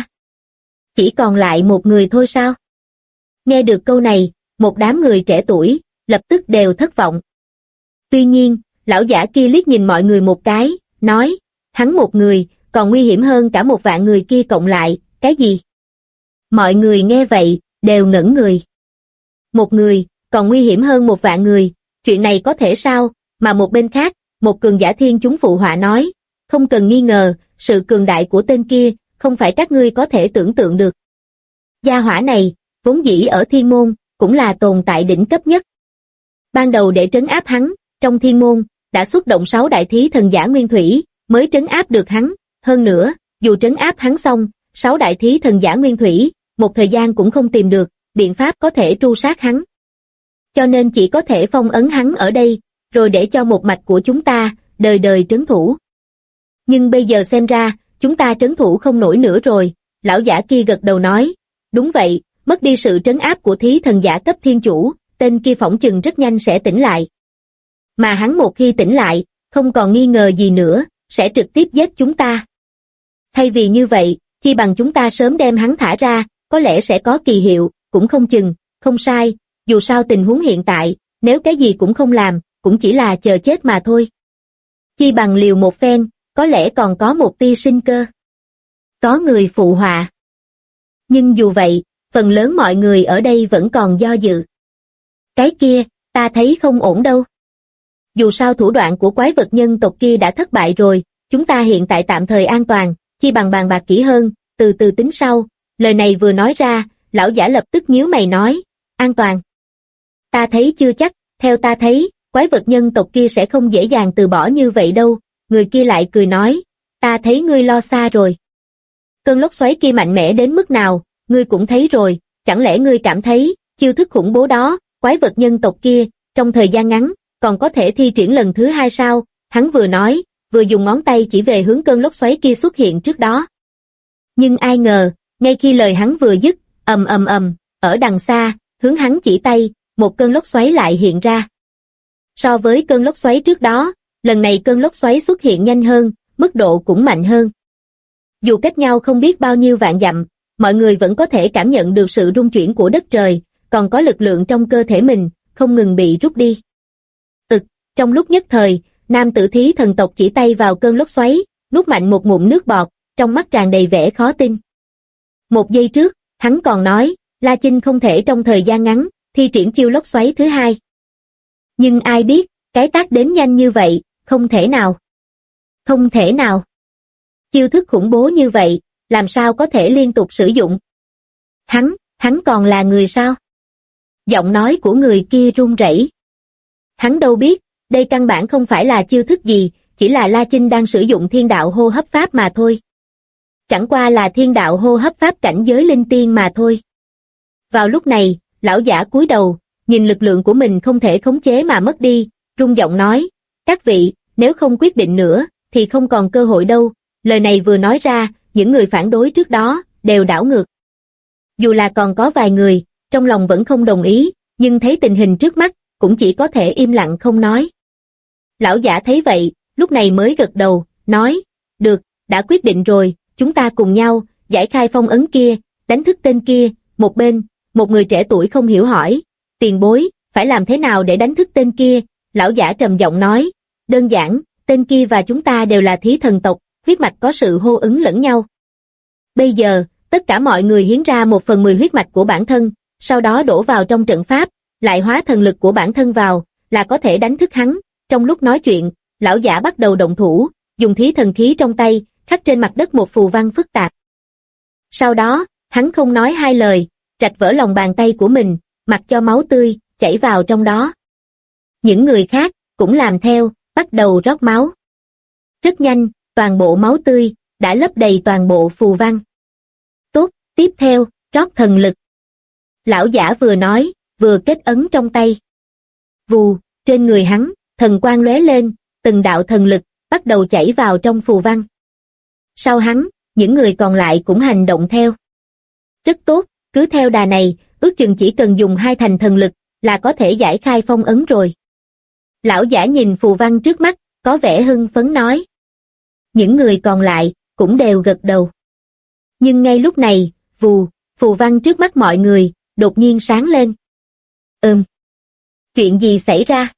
chỉ còn lại một người thôi sao? Nghe được câu này, một đám người trẻ tuổi, lập tức đều thất vọng. Tuy nhiên, lão giả kia liếc nhìn mọi người một cái, nói, hắn một người, còn nguy hiểm hơn cả 1.000 người kia cộng lại, cái gì? Mọi người nghe vậy, đều ngẩn người. Một người, còn nguy hiểm hơn 1.000 người, chuyện này có thể sao? Mà một bên khác, một cường giả thiên chúng phụ họa nói, không cần nghi ngờ, sự cường đại của tên kia, không phải các ngươi có thể tưởng tượng được. Gia hỏa này, vốn dĩ ở thiên môn, cũng là tồn tại đỉnh cấp nhất. Ban đầu để trấn áp hắn, trong thiên môn, đã xuất động 6 đại thí thần giả nguyên thủy, mới trấn áp được hắn. Hơn nữa, dù trấn áp hắn xong, 6 đại thí thần giả nguyên thủy, một thời gian cũng không tìm được biện pháp có thể tru sát hắn. Cho nên chỉ có thể phong ấn hắn ở đây, rồi để cho một mạch của chúng ta, đời đời trấn thủ. Nhưng bây giờ xem ra, chúng ta trấn thủ không nổi nữa rồi, lão giả kia gật đầu nói, đúng vậy, mất đi sự trấn áp của thí thần giả cấp thiên chủ, tên kia phỏng chừng rất nhanh sẽ tỉnh lại. Mà hắn một khi tỉnh lại, không còn nghi ngờ gì nữa, sẽ trực tiếp giết chúng ta. Thay vì như vậy, chi bằng chúng ta sớm đem hắn thả ra, có lẽ sẽ có kỳ hiệu, cũng không chừng. không sai, dù sao tình huống hiện tại, nếu cái gì cũng không làm, cũng chỉ là chờ chết mà thôi. Chi bằng liều một phen, có lẽ còn có một tia sinh cơ. Có người phụ họa. Nhưng dù vậy, phần lớn mọi người ở đây vẫn còn do dự. Cái kia, ta thấy không ổn đâu. Dù sao thủ đoạn của quái vật nhân tộc kia đã thất bại rồi, chúng ta hiện tại tạm thời an toàn, chi bằng bàn bạc kỹ hơn, từ từ tính sau. Lời này vừa nói ra, lão giả lập tức nhíu mày nói, an toàn. Ta thấy chưa chắc, theo ta thấy, quái vật nhân tộc kia sẽ không dễ dàng từ bỏ như vậy đâu. Người kia lại cười nói, ta thấy ngươi lo xa rồi. Cơn lốc xoáy kia mạnh mẽ đến mức nào, ngươi cũng thấy rồi, chẳng lẽ ngươi cảm thấy, chiêu thức khủng bố đó, quái vật nhân tộc kia, trong thời gian ngắn, còn có thể thi triển lần thứ hai sao? Hắn vừa nói, vừa dùng ngón tay chỉ về hướng cơn lốc xoáy kia xuất hiện trước đó. Nhưng ai ngờ, ngay khi lời hắn vừa dứt, ầm ầm ầm, ở đằng xa, hướng hắn chỉ tay, một cơn lốc xoáy lại hiện ra. So với cơn lốc xoáy trước đó, lần này cơn lốc xoáy xuất hiện nhanh hơn, mức độ cũng mạnh hơn. Dù cách nhau không biết bao nhiêu vạn dặm, mọi người vẫn có thể cảm nhận được sự rung chuyển của đất trời, còn có lực lượng trong cơ thể mình, không ngừng bị rút đi. Trong lúc nhất thời, nam tử thí thần tộc chỉ tay vào cơn lốc xoáy, nuốt mạnh một ngụm nước bọt, trong mắt tràn đầy vẻ khó tin. Một giây trước, hắn còn nói, La Chinh không thể trong thời gian ngắn, thi triển chiêu lốc xoáy thứ hai. Nhưng ai biết, cái tác đến nhanh như vậy, không thể nào. Không thể nào. Chiêu thức khủng bố như vậy, làm sao có thể liên tục sử dụng? Hắn còn là người sao? Giọng nói của người kia run rẩy. Hắn đâu biết, đây căn bản không phải là chiêu thức gì, chỉ là La Chinh đang sử dụng thiên đạo hô hấp pháp mà thôi. Chẳng qua là thiên đạo hô hấp pháp cảnh giới linh tiên mà thôi. Vào lúc này, lão giả cúi đầu, nhìn lực lượng của mình không thể khống chế mà mất đi, run giọng nói, các vị, nếu không quyết định nữa, thì không còn cơ hội đâu. Lời này vừa nói ra, những người phản đối trước đó, đều đảo ngược. Dù là còn có vài người, trong lòng vẫn không đồng ý, nhưng thấy tình hình trước mắt, cũng chỉ có thể im lặng không nói. Lão giả thấy vậy, lúc này mới gật đầu, nói, được, đã quyết định rồi, chúng ta cùng nhau, giải khai phong ấn kia, đánh thức tên kia. Một bên, một người trẻ tuổi không hiểu hỏi, tiền bối, phải làm thế nào để đánh thức tên kia? Lão giả trầm giọng nói, đơn giản, tên kia và chúng ta đều là thí thần tộc, huyết mạch có sự hô ứng lẫn nhau. Bây giờ, tất cả mọi người hiến ra 1/10 huyết mạch của bản thân, sau đó đổ vào trong trận pháp, lại hóa thần lực của bản thân vào, là có thể đánh thức hắn. Trong lúc nói chuyện, lão giả bắt đầu động thủ, dùng thí thần khí trong tay, khắc trên mặt đất một phù văn phức tạp. Sau đó, hắn không nói hai lời, rạch vỡ lòng bàn tay của mình, mặc cho máu tươi chảy vào trong đó. Những người khác cũng làm theo, bắt đầu rót máu. Rất nhanh, toàn bộ máu tươi đã lấp đầy toàn bộ phù văn. Tốt, tiếp theo, rót thần lực. Lão giả vừa nói, vừa kết ấn trong tay. Vù, trên người hắn, thần quang lóe lên, từng đạo thần lực bắt đầu chảy vào trong phù văn. Sau hắn, những người còn lại cũng hành động theo. Rất tốt, cứ theo đà này, ước chừng chỉ cần dùng 2 thành thần lực là có thể giải khai phong ấn rồi. Lão giả nhìn phù văn trước mắt, có vẻ hưng phấn nói. Những người còn lại cũng đều gật đầu. Nhưng ngay lúc này, vù, phù văn trước mắt mọi người đột nhiên sáng lên. Chuyện gì xảy ra?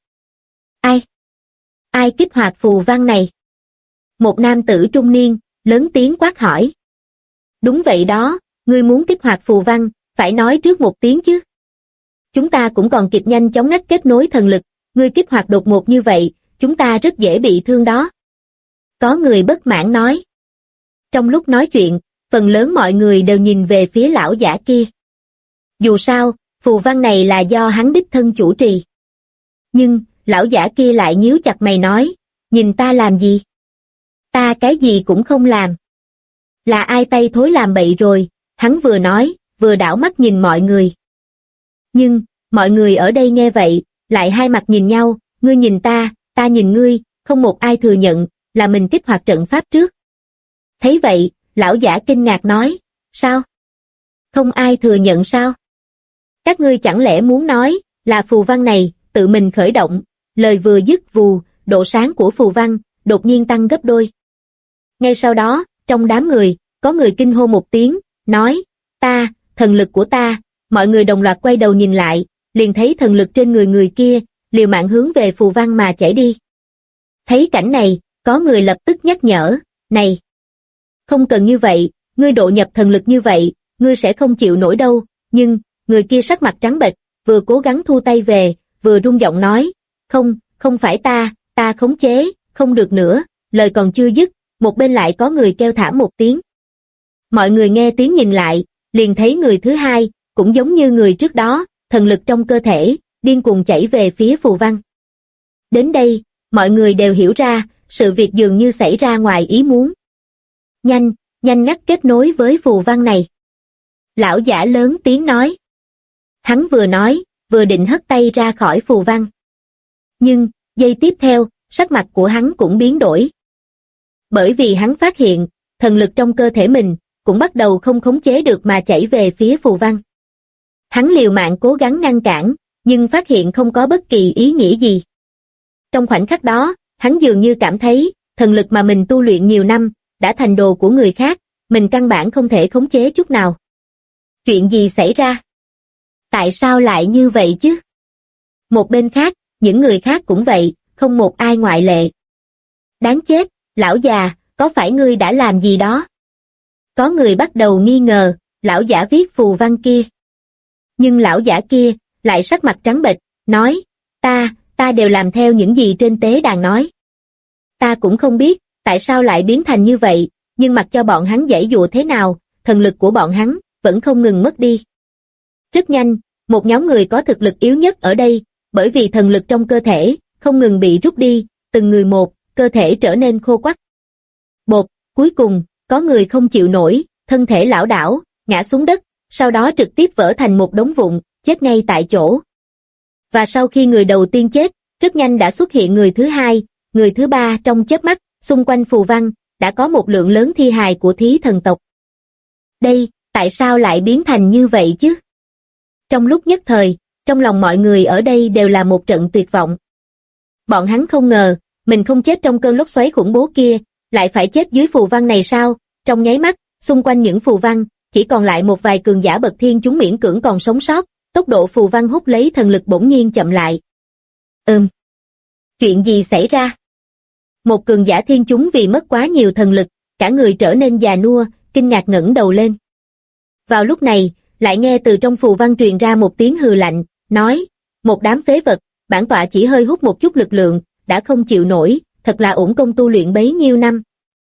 Ai kích hoạt phù văn này? Một nam tử trung niên lớn tiếng quát hỏi. Đúng vậy đó, ngươi muốn kích hoạt phù văn, phải nói trước một tiếng chứ. Chúng ta cũng còn kịp nhanh chóng ngắt kết nối thần lực, ngươi kích hoạt đột ngột như vậy, chúng ta rất dễ bị thương đó. Có người bất mãn nói. Trong lúc nói chuyện, phần lớn mọi người đều nhìn về phía lão giả kia. Dù sao, phù văn này là do hắn đích thân chủ trì. Nhưng, lão giả kia lại nhíu chặt mày nói, nhìn ta làm gì? Ta cái gì cũng không làm. Là ai tay thối làm bậy rồi, hắn vừa nói, vừa đảo mắt nhìn mọi người. Nhưng, mọi người ở đây nghe vậy, lại hai mặt nhìn nhau, ngươi nhìn ta nhìn ngươi, không một ai thừa nhận, là mình kích hoạt trận pháp trước. Thấy vậy, lão giả kinh ngạc nói, sao? Không ai thừa nhận sao? Các ngươi chẳng lẽ muốn nói, là phù văn này, tự mình khởi động, lời vừa dứt vù, độ sáng của phù văn, đột nhiên tăng gấp đôi. Ngay sau đó, trong đám người, có người kinh hô một tiếng, nói, thần lực của ta, mọi người đồng loạt quay đầu nhìn lại, liền thấy thần lực trên người người kia, liều mạng hướng về phù văn mà chảy đi. Thấy cảnh này, có người lập tức nhắc nhở, này! Không cần như vậy, ngươi độ nhập thần lực như vậy, ngươi sẽ không chịu nổi đâu, nhưng, người kia sắc mặt trắng bệch, vừa cố gắng thu tay về, vừa run giọng nói, không phải ta khống chế, không được nữa, lời còn chưa dứt, một bên lại có người kêu thảm một tiếng. Mọi người nghe tiếng nhìn lại, liền thấy người thứ hai, cũng giống như người trước đó, thần lực trong cơ thể, điên cuồng chảy về phía phù văn. Đến đây, mọi người đều hiểu ra, sự việc dường như xảy ra ngoài ý muốn. Nhanh ngắt kết nối với phù văn này. Lão giả lớn tiếng nói. Hắn vừa nói, vừa định hất tay ra khỏi phù văn. Nhưng, giây tiếp theo, sắc mặt của hắn cũng biến đổi. Bởi vì hắn phát hiện, thần lực trong cơ thể mình, cũng bắt đầu không khống chế được mà chảy về phía phù văn. Hắn liều mạng cố gắng ngăn cản, nhưng phát hiện không có bất kỳ ý nghĩa gì. Trong khoảnh khắc đó, hắn dường như cảm thấy, thần lực mà mình tu luyện nhiều năm, đã thành đồ của người khác, mình căn bản không thể khống chế chút nào. Chuyện gì xảy ra? Tại sao lại như vậy chứ? Một bên khác, những người khác cũng vậy, không một ai ngoại lệ. Đáng chết, lão già, có phải ngươi đã làm gì đó? Có người bắt đầu nghi ngờ, lão giả viết phù văn kia. Nhưng lão giả kia, lại sắc mặt trắng bệch, nói, ta đều làm theo những gì trên tế đàn nói. Ta cũng không biết, tại sao lại biến thành như vậy, nhưng mặc cho bọn hắn giãy giụa thế nào, thần lực của bọn hắn, vẫn không ngừng mất đi. Rất nhanh, một nhóm người có thực lực yếu nhất ở đây, bởi vì thần lực trong cơ thể, không ngừng bị rút đi, từng người một, cơ thể trở nên khô quắt. Bột, cuối cùng, có người không chịu nổi, thân thể lảo đảo, ngã xuống đất, sau đó trực tiếp vỡ thành một đống vụn, chết ngay tại chỗ. Và sau khi người đầu tiên chết, rất nhanh đã xuất hiện người thứ hai, người thứ ba trong chớp mắt, xung quanh phù văn, đã có một lượng lớn thi hài của thí thần tộc. Đây, tại sao lại biến thành như vậy chứ? Trong lúc nhất thời, trong lòng mọi người ở đây đều là một trận tuyệt vọng. Bọn hắn không ngờ, mình không chết trong cơn lốc xoáy khủng bố kia, lại phải chết dưới phù văn này sao? Trong nháy mắt, xung quanh những phù văn, chỉ còn lại một vài cường giả bậc thiên chúng miễn cưỡng còn sống sót, tốc độ phù văn hút lấy thần lực bỗng nhiên chậm lại. Chuyện gì xảy ra? Một cường giả thiên chúng vì mất quá nhiều thần lực, cả người trở nên già nua, kinh ngạc ngẩng đầu lên. Vào lúc này, lại nghe từ trong phù văn truyền ra một tiếng hừ lạnh, nói, một đám phế vật, bản tọa chỉ hơi hút một chút lực lượng, đã không chịu nổi, thật là uổng công tu luyện bấy nhiêu năm.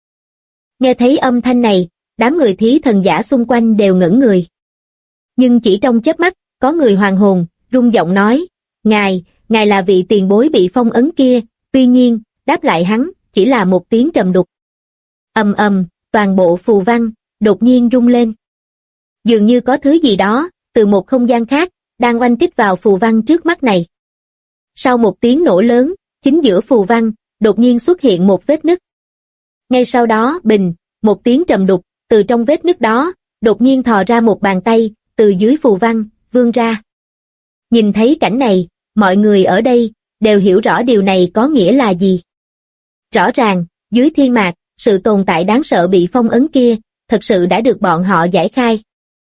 Nghe thấy âm thanh này, đám người thí thần giả xung quanh đều ngẩn người. Nhưng chỉ trong chớp mắt, có người hoàn hồn, rung giọng nói, ngài là vị tiền bối bị phong ấn kia, tuy nhiên, đáp lại hắn, chỉ là một tiếng trầm đục. Ầm ầm, toàn bộ phù văn, đột nhiên rung lên. Dường như có thứ gì đó, từ một không gian khác, đang oanh kích vào phù văn trước mắt này. Sau một tiếng nổ lớn, chính giữa phù văn, đột nhiên xuất hiện một vết nứt. Ngay sau đó, bình, một tiếng trầm đục, từ trong vết nứt đó, đột nhiên thò ra một bàn tay, từ dưới phù văn, vươn ra. Nhìn thấy cảnh này, mọi người ở đây, đều hiểu rõ điều này có nghĩa là gì. Rõ ràng, dưới thiên mạc, sự tồn tại đáng sợ bị phong ấn kia, thật sự đã được bọn họ giải khai.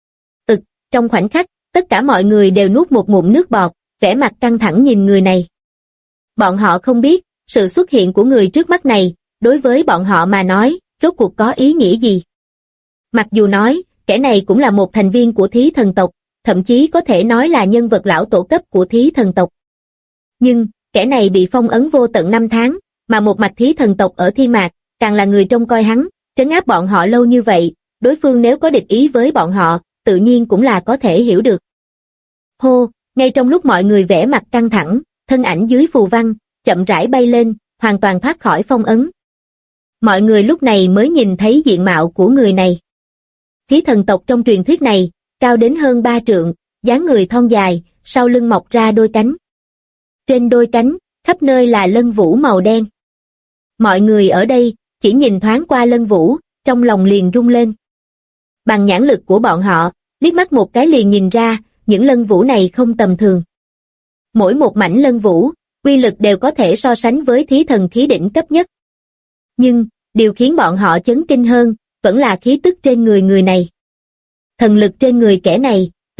Trong khoảnh khắc, tất cả mọi người đều nuốt một ngụm nước bọt, vẻ mặt căng thẳng nhìn người này. Bọn họ không biết, sự xuất hiện của người trước mắt này, đối với bọn họ mà nói, rốt cuộc có ý nghĩa gì. Mặc dù nói, kẻ này cũng là một thành viên của thí thần tộc, thậm chí có thể nói là nhân vật lão tổ cấp của thí thần tộc. Nhưng, kẻ này bị phong ấn vô tận 5 tháng, mà một mạch thí thần tộc ở Thiên Mạc, càng là người trông coi hắn, trấn áp bọn họ lâu như vậy, đối phương nếu có địch ý với bọn họ, tự nhiên cũng là có thể hiểu được. Hô, ngay trong lúc mọi người vẽ mặt căng thẳng, thân ảnh dưới phù văn, chậm rãi bay lên, hoàn toàn thoát khỏi phong ấn. Mọi người lúc này mới nhìn thấy diện mạo của người này. Thí thần tộc trong truyền thuyết này, cao đến hơn 3 trượng, dáng người thon dài, sau lưng mọc ra đôi cánh. Trên đôi cánh, khắp nơi là lân vũ màu đen. Mọi người ở đây, chỉ nhìn thoáng qua lân vũ, trong lòng liền rung lên. Bằng nhãn lực của bọn họ, liếc mắt một cái liền nhìn ra, những lân vũ này không tầm thường. Mỗi một mảnh lân vũ, uy lực đều có thể so sánh với thí thần khí đỉnh cấp nhất. Nhưng, điều khiến bọn họ chấn kinh hơn, vẫn là khí tức trên người người này. Thần lực trên người kẻ này,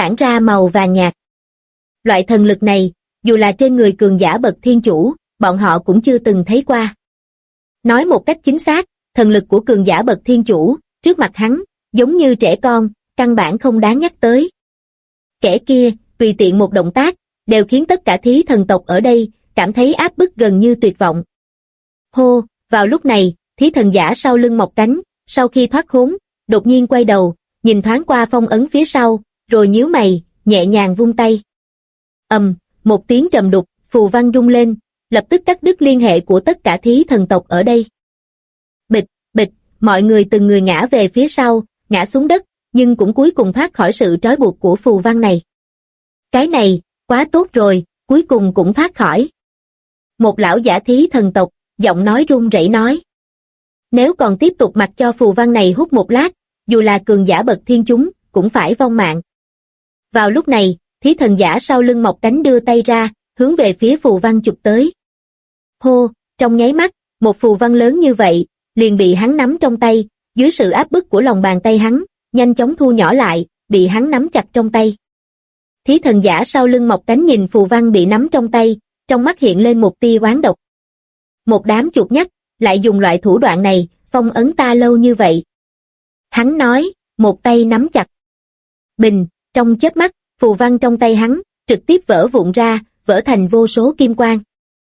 tản ra màu vàng nhạt. Loại thần lực này, dù là trên người cường giả bậc thiên chủ, bọn họ cũng chưa từng thấy qua. Nói một cách chính xác, thần lực của cường giả bậc thiên chủ, trước mặt hắn, giống như trẻ con, căn bản không đáng nhắc tới. Kẻ kia, tùy tiện một động tác, đều khiến tất cả thí thần tộc ở đây, cảm thấy áp bức gần như tuyệt vọng. Hô, vào lúc này, thí thần giả sau lưng mọc cánh, sau khi thoát khốn, đột nhiên quay đầu, nhìn thoáng qua phong ấn phía sau, rồi nhíu mày, nhẹ nhàng vung tay. Một tiếng trầm đục, phù văn rung lên, lập tức cắt đứt liên hệ của tất cả thí thần tộc ở đây. Bịch, bịch, mọi người từng người ngã về phía sau, ngã xuống đất, nhưng cũng cuối cùng thoát khỏi sự trói buộc của phù văn này. Cái này, quá tốt rồi, cuối cùng cũng thoát khỏi. Một lão giả thí thần tộc, giọng nói run rẩy nói. Nếu còn tiếp tục mặc cho phù văn này hút một lát, dù là cường giả bậc thiên chúng, cũng phải vong mạng. Vào lúc này, thí thần giả sau lưng mọc cánh đưa tay ra, hướng về phía phù văn chụp tới. Hô, trong nháy mắt, một phù văn lớn như vậy, liền bị hắn nắm trong tay, dưới sự áp bức của lòng bàn tay hắn, nhanh chóng thu nhỏ lại, bị hắn nắm chặt trong tay. Thí thần giả sau lưng mọc cánh nhìn phù văn bị nắm trong tay, trong mắt hiện lên một tia oán độc. Một đám chuột nhắt, lại dùng loại thủ đoạn này, phong ấn ta lâu như vậy. Hắn nói, một tay nắm chặt. Bình, trong chớp mắt, phù văn trong tay hắn, trực tiếp vỡ vụn ra, vỡ thành vô số kim quang.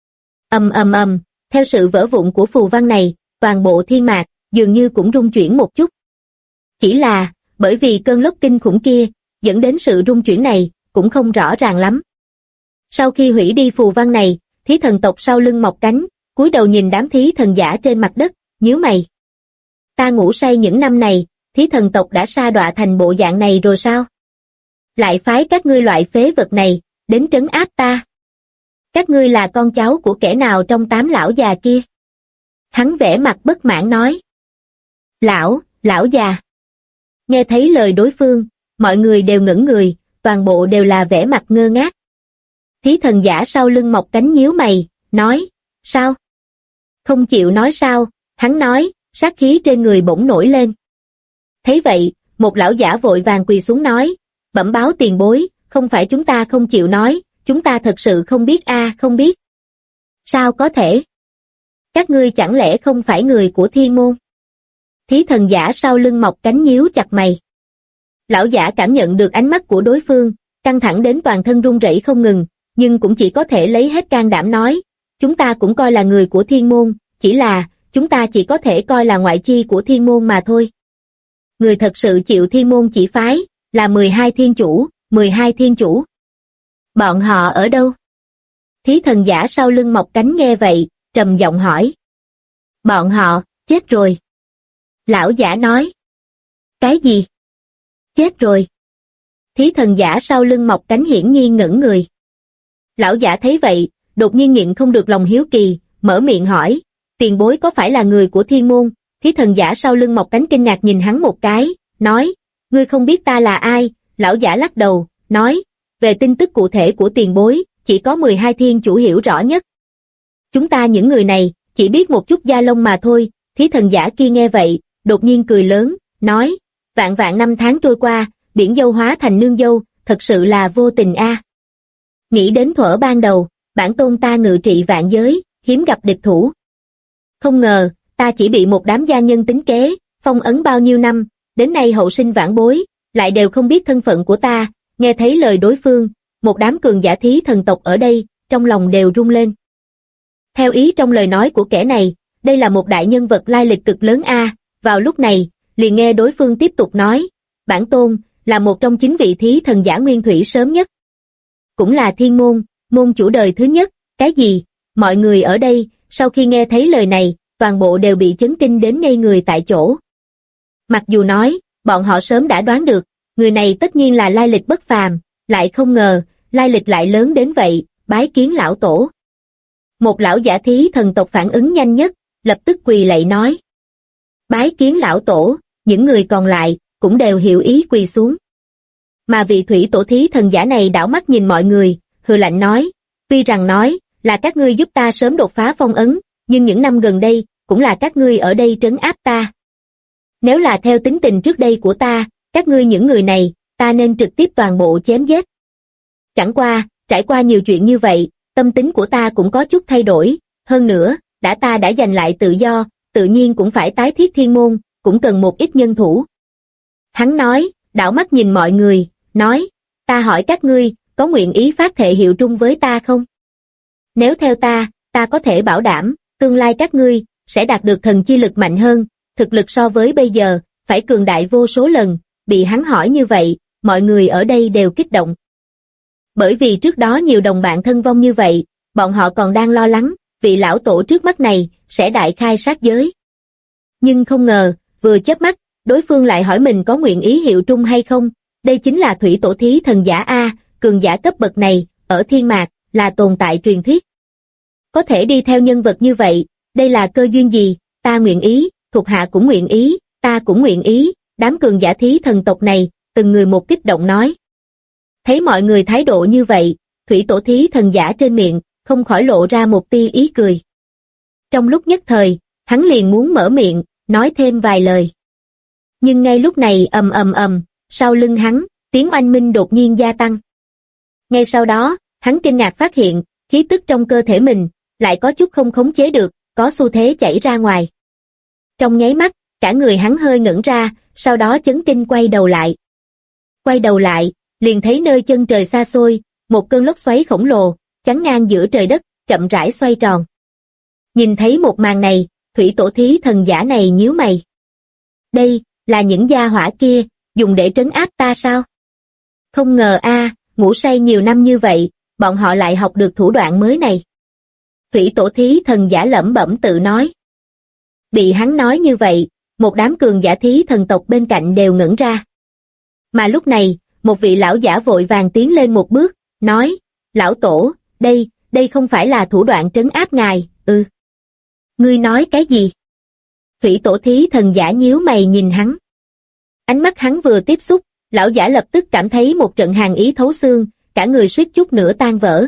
Theo sự vỡ vụn của phù văn này, toàn bộ thiên mạc, dường như cũng rung chuyển một chút. Chỉ là, bởi vì cơn lốc kinh khủng kia, dẫn đến sự rung chuyển này, cũng không rõ ràng lắm. Sau khi hủy đi phù văn này, thí thần tộc sau lưng mọc cánh, cúi đầu nhìn đám thí thần giả trên mặt đất, nhíu mày. Ta ngủ say những năm này, thí thần tộc đã sa đọa thành bộ dạng này rồi sao? Lại phái các ngươi loại phế vật này, đến trấn áp ta. Các ngươi là con cháu của kẻ nào trong 8 lão già kia? Hắn vẻ mặt bất mãn nói. Lão già. Nghe thấy lời đối phương, mọi người đều ngẩn người, toàn bộ đều là vẻ mặt ngơ ngác. Thí thần giả sau lưng mọc cánh nhíu mày, nói, sao? Không chịu nói sao? Hắn nói, sát khí trên người bỗng nổi lên. Thấy vậy, một lão giả vội vàng quỳ xuống nói, bẩm báo tiền bối, không phải chúng ta không chịu nói, chúng ta thật sự không biết không biết. Sao có thể? Các ngươi chẳng lẽ không phải người của thiên môn? Thí thần giả sau lưng mọc cánh nhíu chặt mày. Lão giả cảm nhận được ánh mắt của đối phương, căng thẳng đến toàn thân run rẩy không ngừng, nhưng cũng chỉ có thể lấy hết can đảm nói, chúng ta cũng coi là người của thiên môn, chỉ là, chúng ta chỉ có thể coi là ngoại chi của thiên môn mà thôi. Người thật sự chịu thiên môn chỉ phái, là 12 thiên chủ, 12 thiên chủ. Bọn họ ở đâu? Thí thần giả sau lưng mọc cánh nghe vậy, trầm giọng hỏi. Bọn họ, chết rồi. Lão giả nói. Cái gì? Chết rồi. Thí thần giả sau lưng mọc cánh hiển nhiên ngẩn người. Lão giả thấy vậy, đột nhiên nhịn không được lòng hiếu kỳ, mở miệng hỏi, tiền bối có phải là người của thiên môn? Thí thần giả sau lưng mọc cánh kinh ngạc nhìn hắn một cái, nói, ngươi không biết ta là ai? Lão giả lắc đầu, nói, về tin tức cụ thể của tiền bối, chỉ có 12 thiên chủ hiểu rõ nhất. Chúng ta những người này, chỉ biết một chút da lông mà thôi. Thí thần giả kia nghe vậy, đột nhiên cười lớn, nói, vạn vạn năm tháng trôi qua, biển dâu hóa thành nương dâu, thật sự là vô tình Nghĩ đến thuở ban đầu, bản tôn ta ngự trị vạn giới, hiếm gặp địch thủ. Không ngờ, ta chỉ bị một đám gia nhân tính kế, phong ấn bao nhiêu năm, đến nay hậu sinh vãn bối, lại đều không biết thân phận của ta. Nghe thấy lời đối phương, một đám cường giả thí thần tộc ở đây, trong lòng đều rung lên. Theo ý trong lời nói của kẻ này, đây là một đại nhân vật lai lịch cực lớn Vào lúc này, liền nghe đối phương tiếp tục nói, bản tôn, là một trong 9 vị thí thần giả nguyên thủy sớm nhất. Cũng là thiên môn, môn chủ đời thứ nhất. Cái gì? Mọi người ở đây, sau khi nghe thấy lời này, toàn bộ đều bị chấn kinh đến ngây người tại chỗ. Mặc dù nói, bọn họ sớm đã đoán được, người này tất nhiên là lai lịch bất phàm, lại không ngờ, lai lịch lại lớn đến vậy, bái kiến lão tổ. Một lão giả thí thần tộc phản ứng nhanh nhất, lập tức quỳ lạy nói. Bái kiến lão tổ, những người còn lại, cũng đều hiểu ý quỳ xuống. Mà vị thủy tổ thí thần giả này đảo mắt nhìn mọi người, hừ lạnh nói, tuy rằng nói, là các ngươi giúp ta sớm đột phá phong ấn, nhưng những năm gần đây, cũng là các ngươi ở đây trấn áp ta. Nếu là theo tính tình trước đây của ta, các ngươi những người này, ta nên trực tiếp toàn bộ chém giết. Chẳng qua, trải qua nhiều chuyện như vậy, tâm tính của ta cũng có chút thay đổi, hơn nữa, ta đã giành lại tự do, tự nhiên cũng phải tái thiết thiên môn, cũng cần một ít nhân thủ. Hắn nói, đảo mắt nhìn mọi người, nói, ta hỏi các ngươi, có nguyện ý phát thệ hiệu trung với ta không? Nếu theo ta có thể bảo đảm, tương lai các ngươi sẽ đạt được thần chi lực mạnh hơn, thực lực so với bây giờ, phải cường đại vô số lần. Bị hắn hỏi như vậy, mọi người ở đây đều kích động. Bởi vì trước đó nhiều đồng bạn thân vong như vậy, bọn họ còn đang lo lắng, vị lão tổ trước mắt này sẽ đại khai sát giới. Nhưng không ngờ, vừa chớp mắt, đối phương lại hỏi mình có nguyện ý hiệu trung hay không. Đây chính là thủy tổ thí thần giả A, cường giả cấp bậc này, ở thiên mạc, là tồn tại truyền thuyết. Có thể đi theo nhân vật như vậy, đây là cơ duyên gì? Ta nguyện ý, thuộc hạ cũng nguyện ý, ta cũng nguyện ý. Đám cường giả thí thần tộc này, từng người một kích động nói. Thấy mọi người thái độ như vậy, thủy tổ thí thần giả trên miệng, không khỏi lộ ra một tia ý cười. Trong lúc nhất thời, hắn liền muốn mở miệng, nói thêm vài lời. Nhưng ngay lúc này ầm, sau lưng hắn, tiếng oanh minh đột nhiên gia tăng. Ngay sau đó, hắn kinh ngạc phát hiện, khí tức trong cơ thể mình, lại có chút không khống chế được, có xu thế chảy ra ngoài. Trong nháy mắt, cả người hắn hơi ngẩn ra, sau đó chấn kinh quay đầu lại. Quay đầu lại, liền thấy nơi chân trời xa xôi, một cơn lốc xoáy khổng lồ, chắn ngang giữa trời đất, chậm rãi xoay tròn. Nhìn thấy một màn này, thủy tổ thí thần giả này nhíu mày. Đây, là những gia hỏa kia, dùng để trấn áp ta sao? Không ngờ ngủ say nhiều năm như vậy, bọn họ lại học được thủ đoạn mới này. Thủy tổ thí thần giả lẩm bẩm tự nói. Bị hắn nói như vậy, một đám cường giả thí thần tộc bên cạnh đều ngẩn ra. Mà lúc này, một vị lão giả vội vàng tiến lên một bước, nói, lão tổ, đây không phải là thủ đoạn trấn áp ngài, Ngươi nói cái gì? Thủy tổ thí thần giả nhíu mày nhìn hắn. Ánh mắt hắn vừa tiếp xúc, lão giả lập tức cảm thấy một trận hàn ý thấu xương, cả người suýt chút nữa tan vỡ.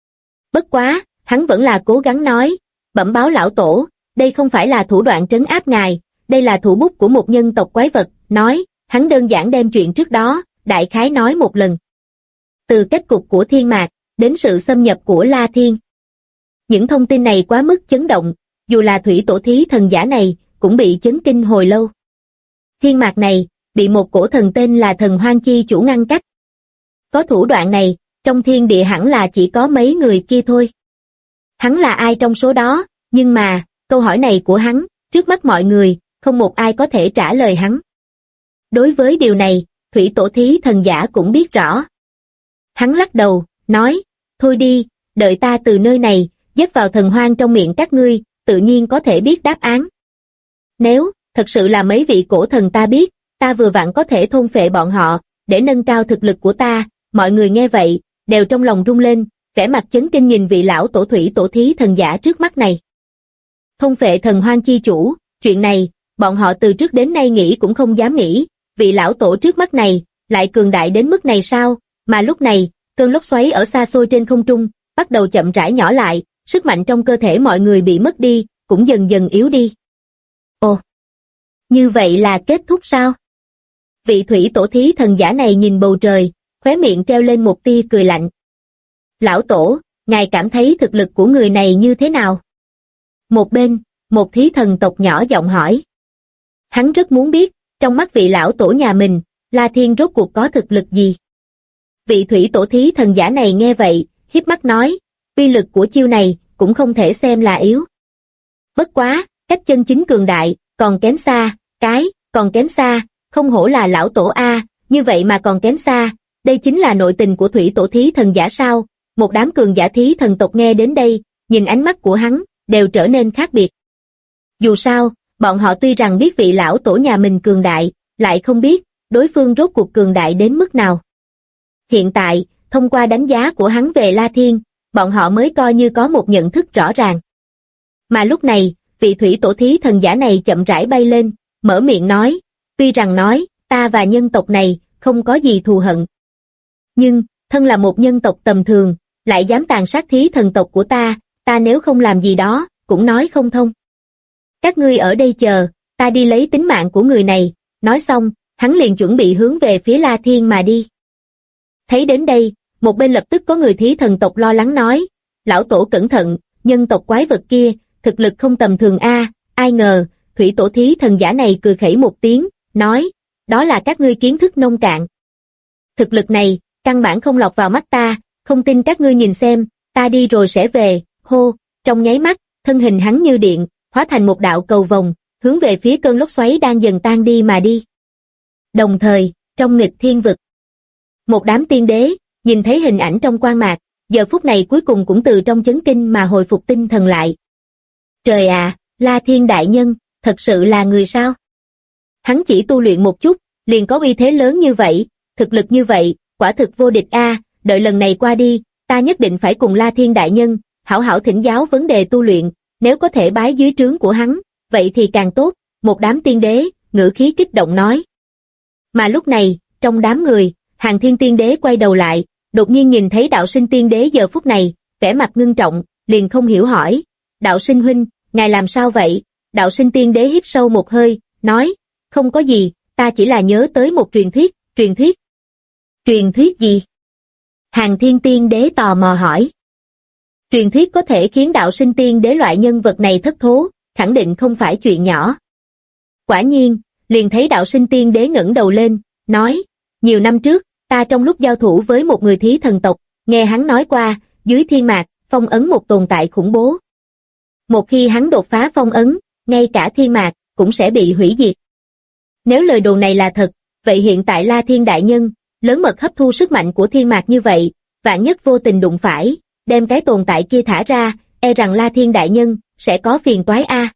Bất quá, hắn vẫn là cố gắng nói, bẩm báo lão tổ, đây không phải là thủ đoạn trấn áp ngài, đây là thủ bút của một nhân tộc quái vật, nói, hắn đơn giản đem chuyện trước đó, đại khái nói một lần. Từ kết cục của thiên mạc, đến sự xâm nhập của La Thiên. Những thông tin này quá mức chấn động, dù là thủy tổ thí thần giả này, cũng bị chấn kinh hồi lâu. Thiên mạc này, bị một cổ thần tên là thần hoang chi chủ ngăn cách. Có thủ đoạn này, trong thiên địa hẳn là chỉ có mấy người kia thôi. Hắn là ai trong số đó, nhưng mà, câu hỏi này của hắn, trước mắt mọi người, không một ai có thể trả lời hắn. Đối với điều này, thủy tổ thí thần giả cũng biết rõ. Hắn lắc đầu, nói, thôi đi, đợi ta từ nơi này, dứt vào thần hoang trong miệng các ngươi, tự nhiên có thể biết đáp án. Nếu, thật sự là mấy vị cổ thần ta biết, ta vừa vặn có thể thôn phệ bọn họ, để nâng cao thực lực của ta. Mọi người nghe vậy, đều trong lòng rung lên, vẻ mặt chấn kinh nhìn vị lão tổ thủy tổ thí thần giả trước mắt này. Thôn phệ thần hoang chi chủ, chuyện này, bọn họ từ trước đến nay nghĩ cũng không dám nghĩ, vị lão tổ trước mắt này, lại cường đại đến mức này sao? Mà lúc này, cơn lốc xoáy ở xa xôi trên không trung, bắt đầu chậm rãi nhỏ lại, sức mạnh trong cơ thể mọi người bị mất đi, cũng dần dần yếu đi. Ồ, như vậy là kết thúc sao? Vị thủy tổ thí thần giả này nhìn bầu trời, khóe miệng treo lên một tia cười lạnh. Lão tổ, ngài cảm thấy thực lực của người này như thế nào? Một bên, một thí thần tộc nhỏ giọng hỏi. Hắn rất muốn biết, trong mắt vị lão tổ nhà mình, La Thiên rốt cuộc có thực lực gì? Vị thủy tổ thí thần giả này nghe vậy, híp mắt nói, uy lực của chiêu này, cũng không thể xem là yếu. Bất quá, cách chân chính cường đại, còn kém xa, còn kém xa, không hổ là lão tổ A, như vậy mà còn kém xa, đây chính là nội tình của thủy tổ thí thần giả sao? Một đám cường giả thí thần tộc nghe đến đây, nhìn ánh mắt của hắn, đều trở nên khác biệt. Dù sao, bọn họ tuy rằng biết vị lão tổ nhà mình cường đại, lại không biết, đối phương rốt cuộc cường đại đến mức nào. Hiện tại, thông qua đánh giá của hắn về La Thiên, bọn họ mới coi như có một nhận thức rõ ràng. Mà lúc này, vị thủy tổ thí thần giả này chậm rãi bay lên, mở miệng nói, tuy rằng nói, ta và nhân tộc này, không có gì thù hận. Nhưng, thân là một nhân tộc tầm thường, lại dám tàn sát thí thần tộc của ta nếu không làm gì đó, cũng nói không thông. Các ngươi ở đây chờ, ta đi lấy tính mạng của người này, nói xong, hắn liền chuẩn bị hướng về phía La Thiên mà đi. Thấy đến đây, một bên lập tức có người thí thần tộc lo lắng nói, lão tổ cẩn thận, nhân tộc quái vật kia, thực lực không tầm thường a. Ai ngờ, thủy tổ thí thần giả này cười khẩy một tiếng, nói, đó là các ngươi kiến thức nông cạn. Thực lực này, căn bản không lọt vào mắt ta, không tin các ngươi nhìn xem, ta đi rồi sẽ về, hô, trong nháy mắt, thân hình hắn như điện, hóa thành một đạo cầu vồng, hướng về phía cơn lốc xoáy đang dần tan đi mà đi. Đồng thời, trong nghịch thiên vực, một đám tiên đế, nhìn thấy hình ảnh trong quang mạc, giờ phút này cuối cùng cũng từ trong chấn kinh mà hồi phục tinh thần lại. Trời ạ, La Thiên đại nhân, thật sự là người sao? Hắn chỉ tu luyện một chút, liền có uy thế lớn như vậy, thực lực như vậy, quả thực vô địch a. Đợi lần này qua đi, ta nhất định phải cùng La Thiên đại nhân, hảo hảo thỉnh giáo vấn đề tu luyện, nếu có thể bái dưới trướng của hắn, vậy thì càng tốt, một đám tiên đế, ngữ khí kích động nói. Mà lúc này, trong đám người, Hàng Thiên tiên đế quay đầu lại, đột nhiên nhìn thấy đạo sinh tiên đế giờ phút này, vẻ mặt ngưng trọng, liền không hiểu hỏi, đạo sinh huynh, ngài làm sao vậy? Đạo sinh tiên đế hít sâu một hơi, nói, không có gì, ta chỉ là nhớ tới một truyền thuyết. Truyền thuyết gì? Hàng Thiên tiên đế tò mò hỏi. Truyền thuyết có thể khiến đạo sinh tiên đế loại nhân vật này thất thố, khẳng định không phải chuyện nhỏ. Quả nhiên, liền thấy đạo sinh tiên đế ngẩng đầu lên, nói, nhiều năm trước, ta trong lúc giao thủ với một người thí thần tộc, nghe hắn nói qua, dưới thiên mạc, phong ấn một tồn tại khủng bố. Một khi hắn đột phá phong ấn, ngay cả thiên mạc, cũng sẽ bị hủy diệt. Nếu lời đồn này là thật, vậy hiện tại La Thiên đại nhân, lớn mật hấp thu sức mạnh của thiên mạc như vậy, vạn nhất vô tình đụng phải, đem cái tồn tại kia thả ra, e rằng La Thiên đại nhân, sẽ có phiền toái a.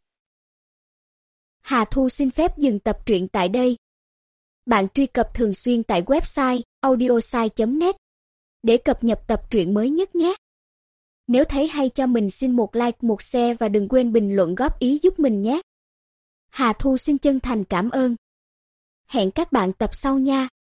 Hà Thu xin phép dừng tập truyện tại đây. Bạn truy cập thường xuyên tại website audiosai.net để cập nhật tập truyện mới nhất nhé. Nếu thấy hay cho mình xin một like, một share và đừng quên bình luận góp ý giúp mình nhé. Hà Thu xin chân thành cảm ơn. Hẹn các bạn tập sau nha.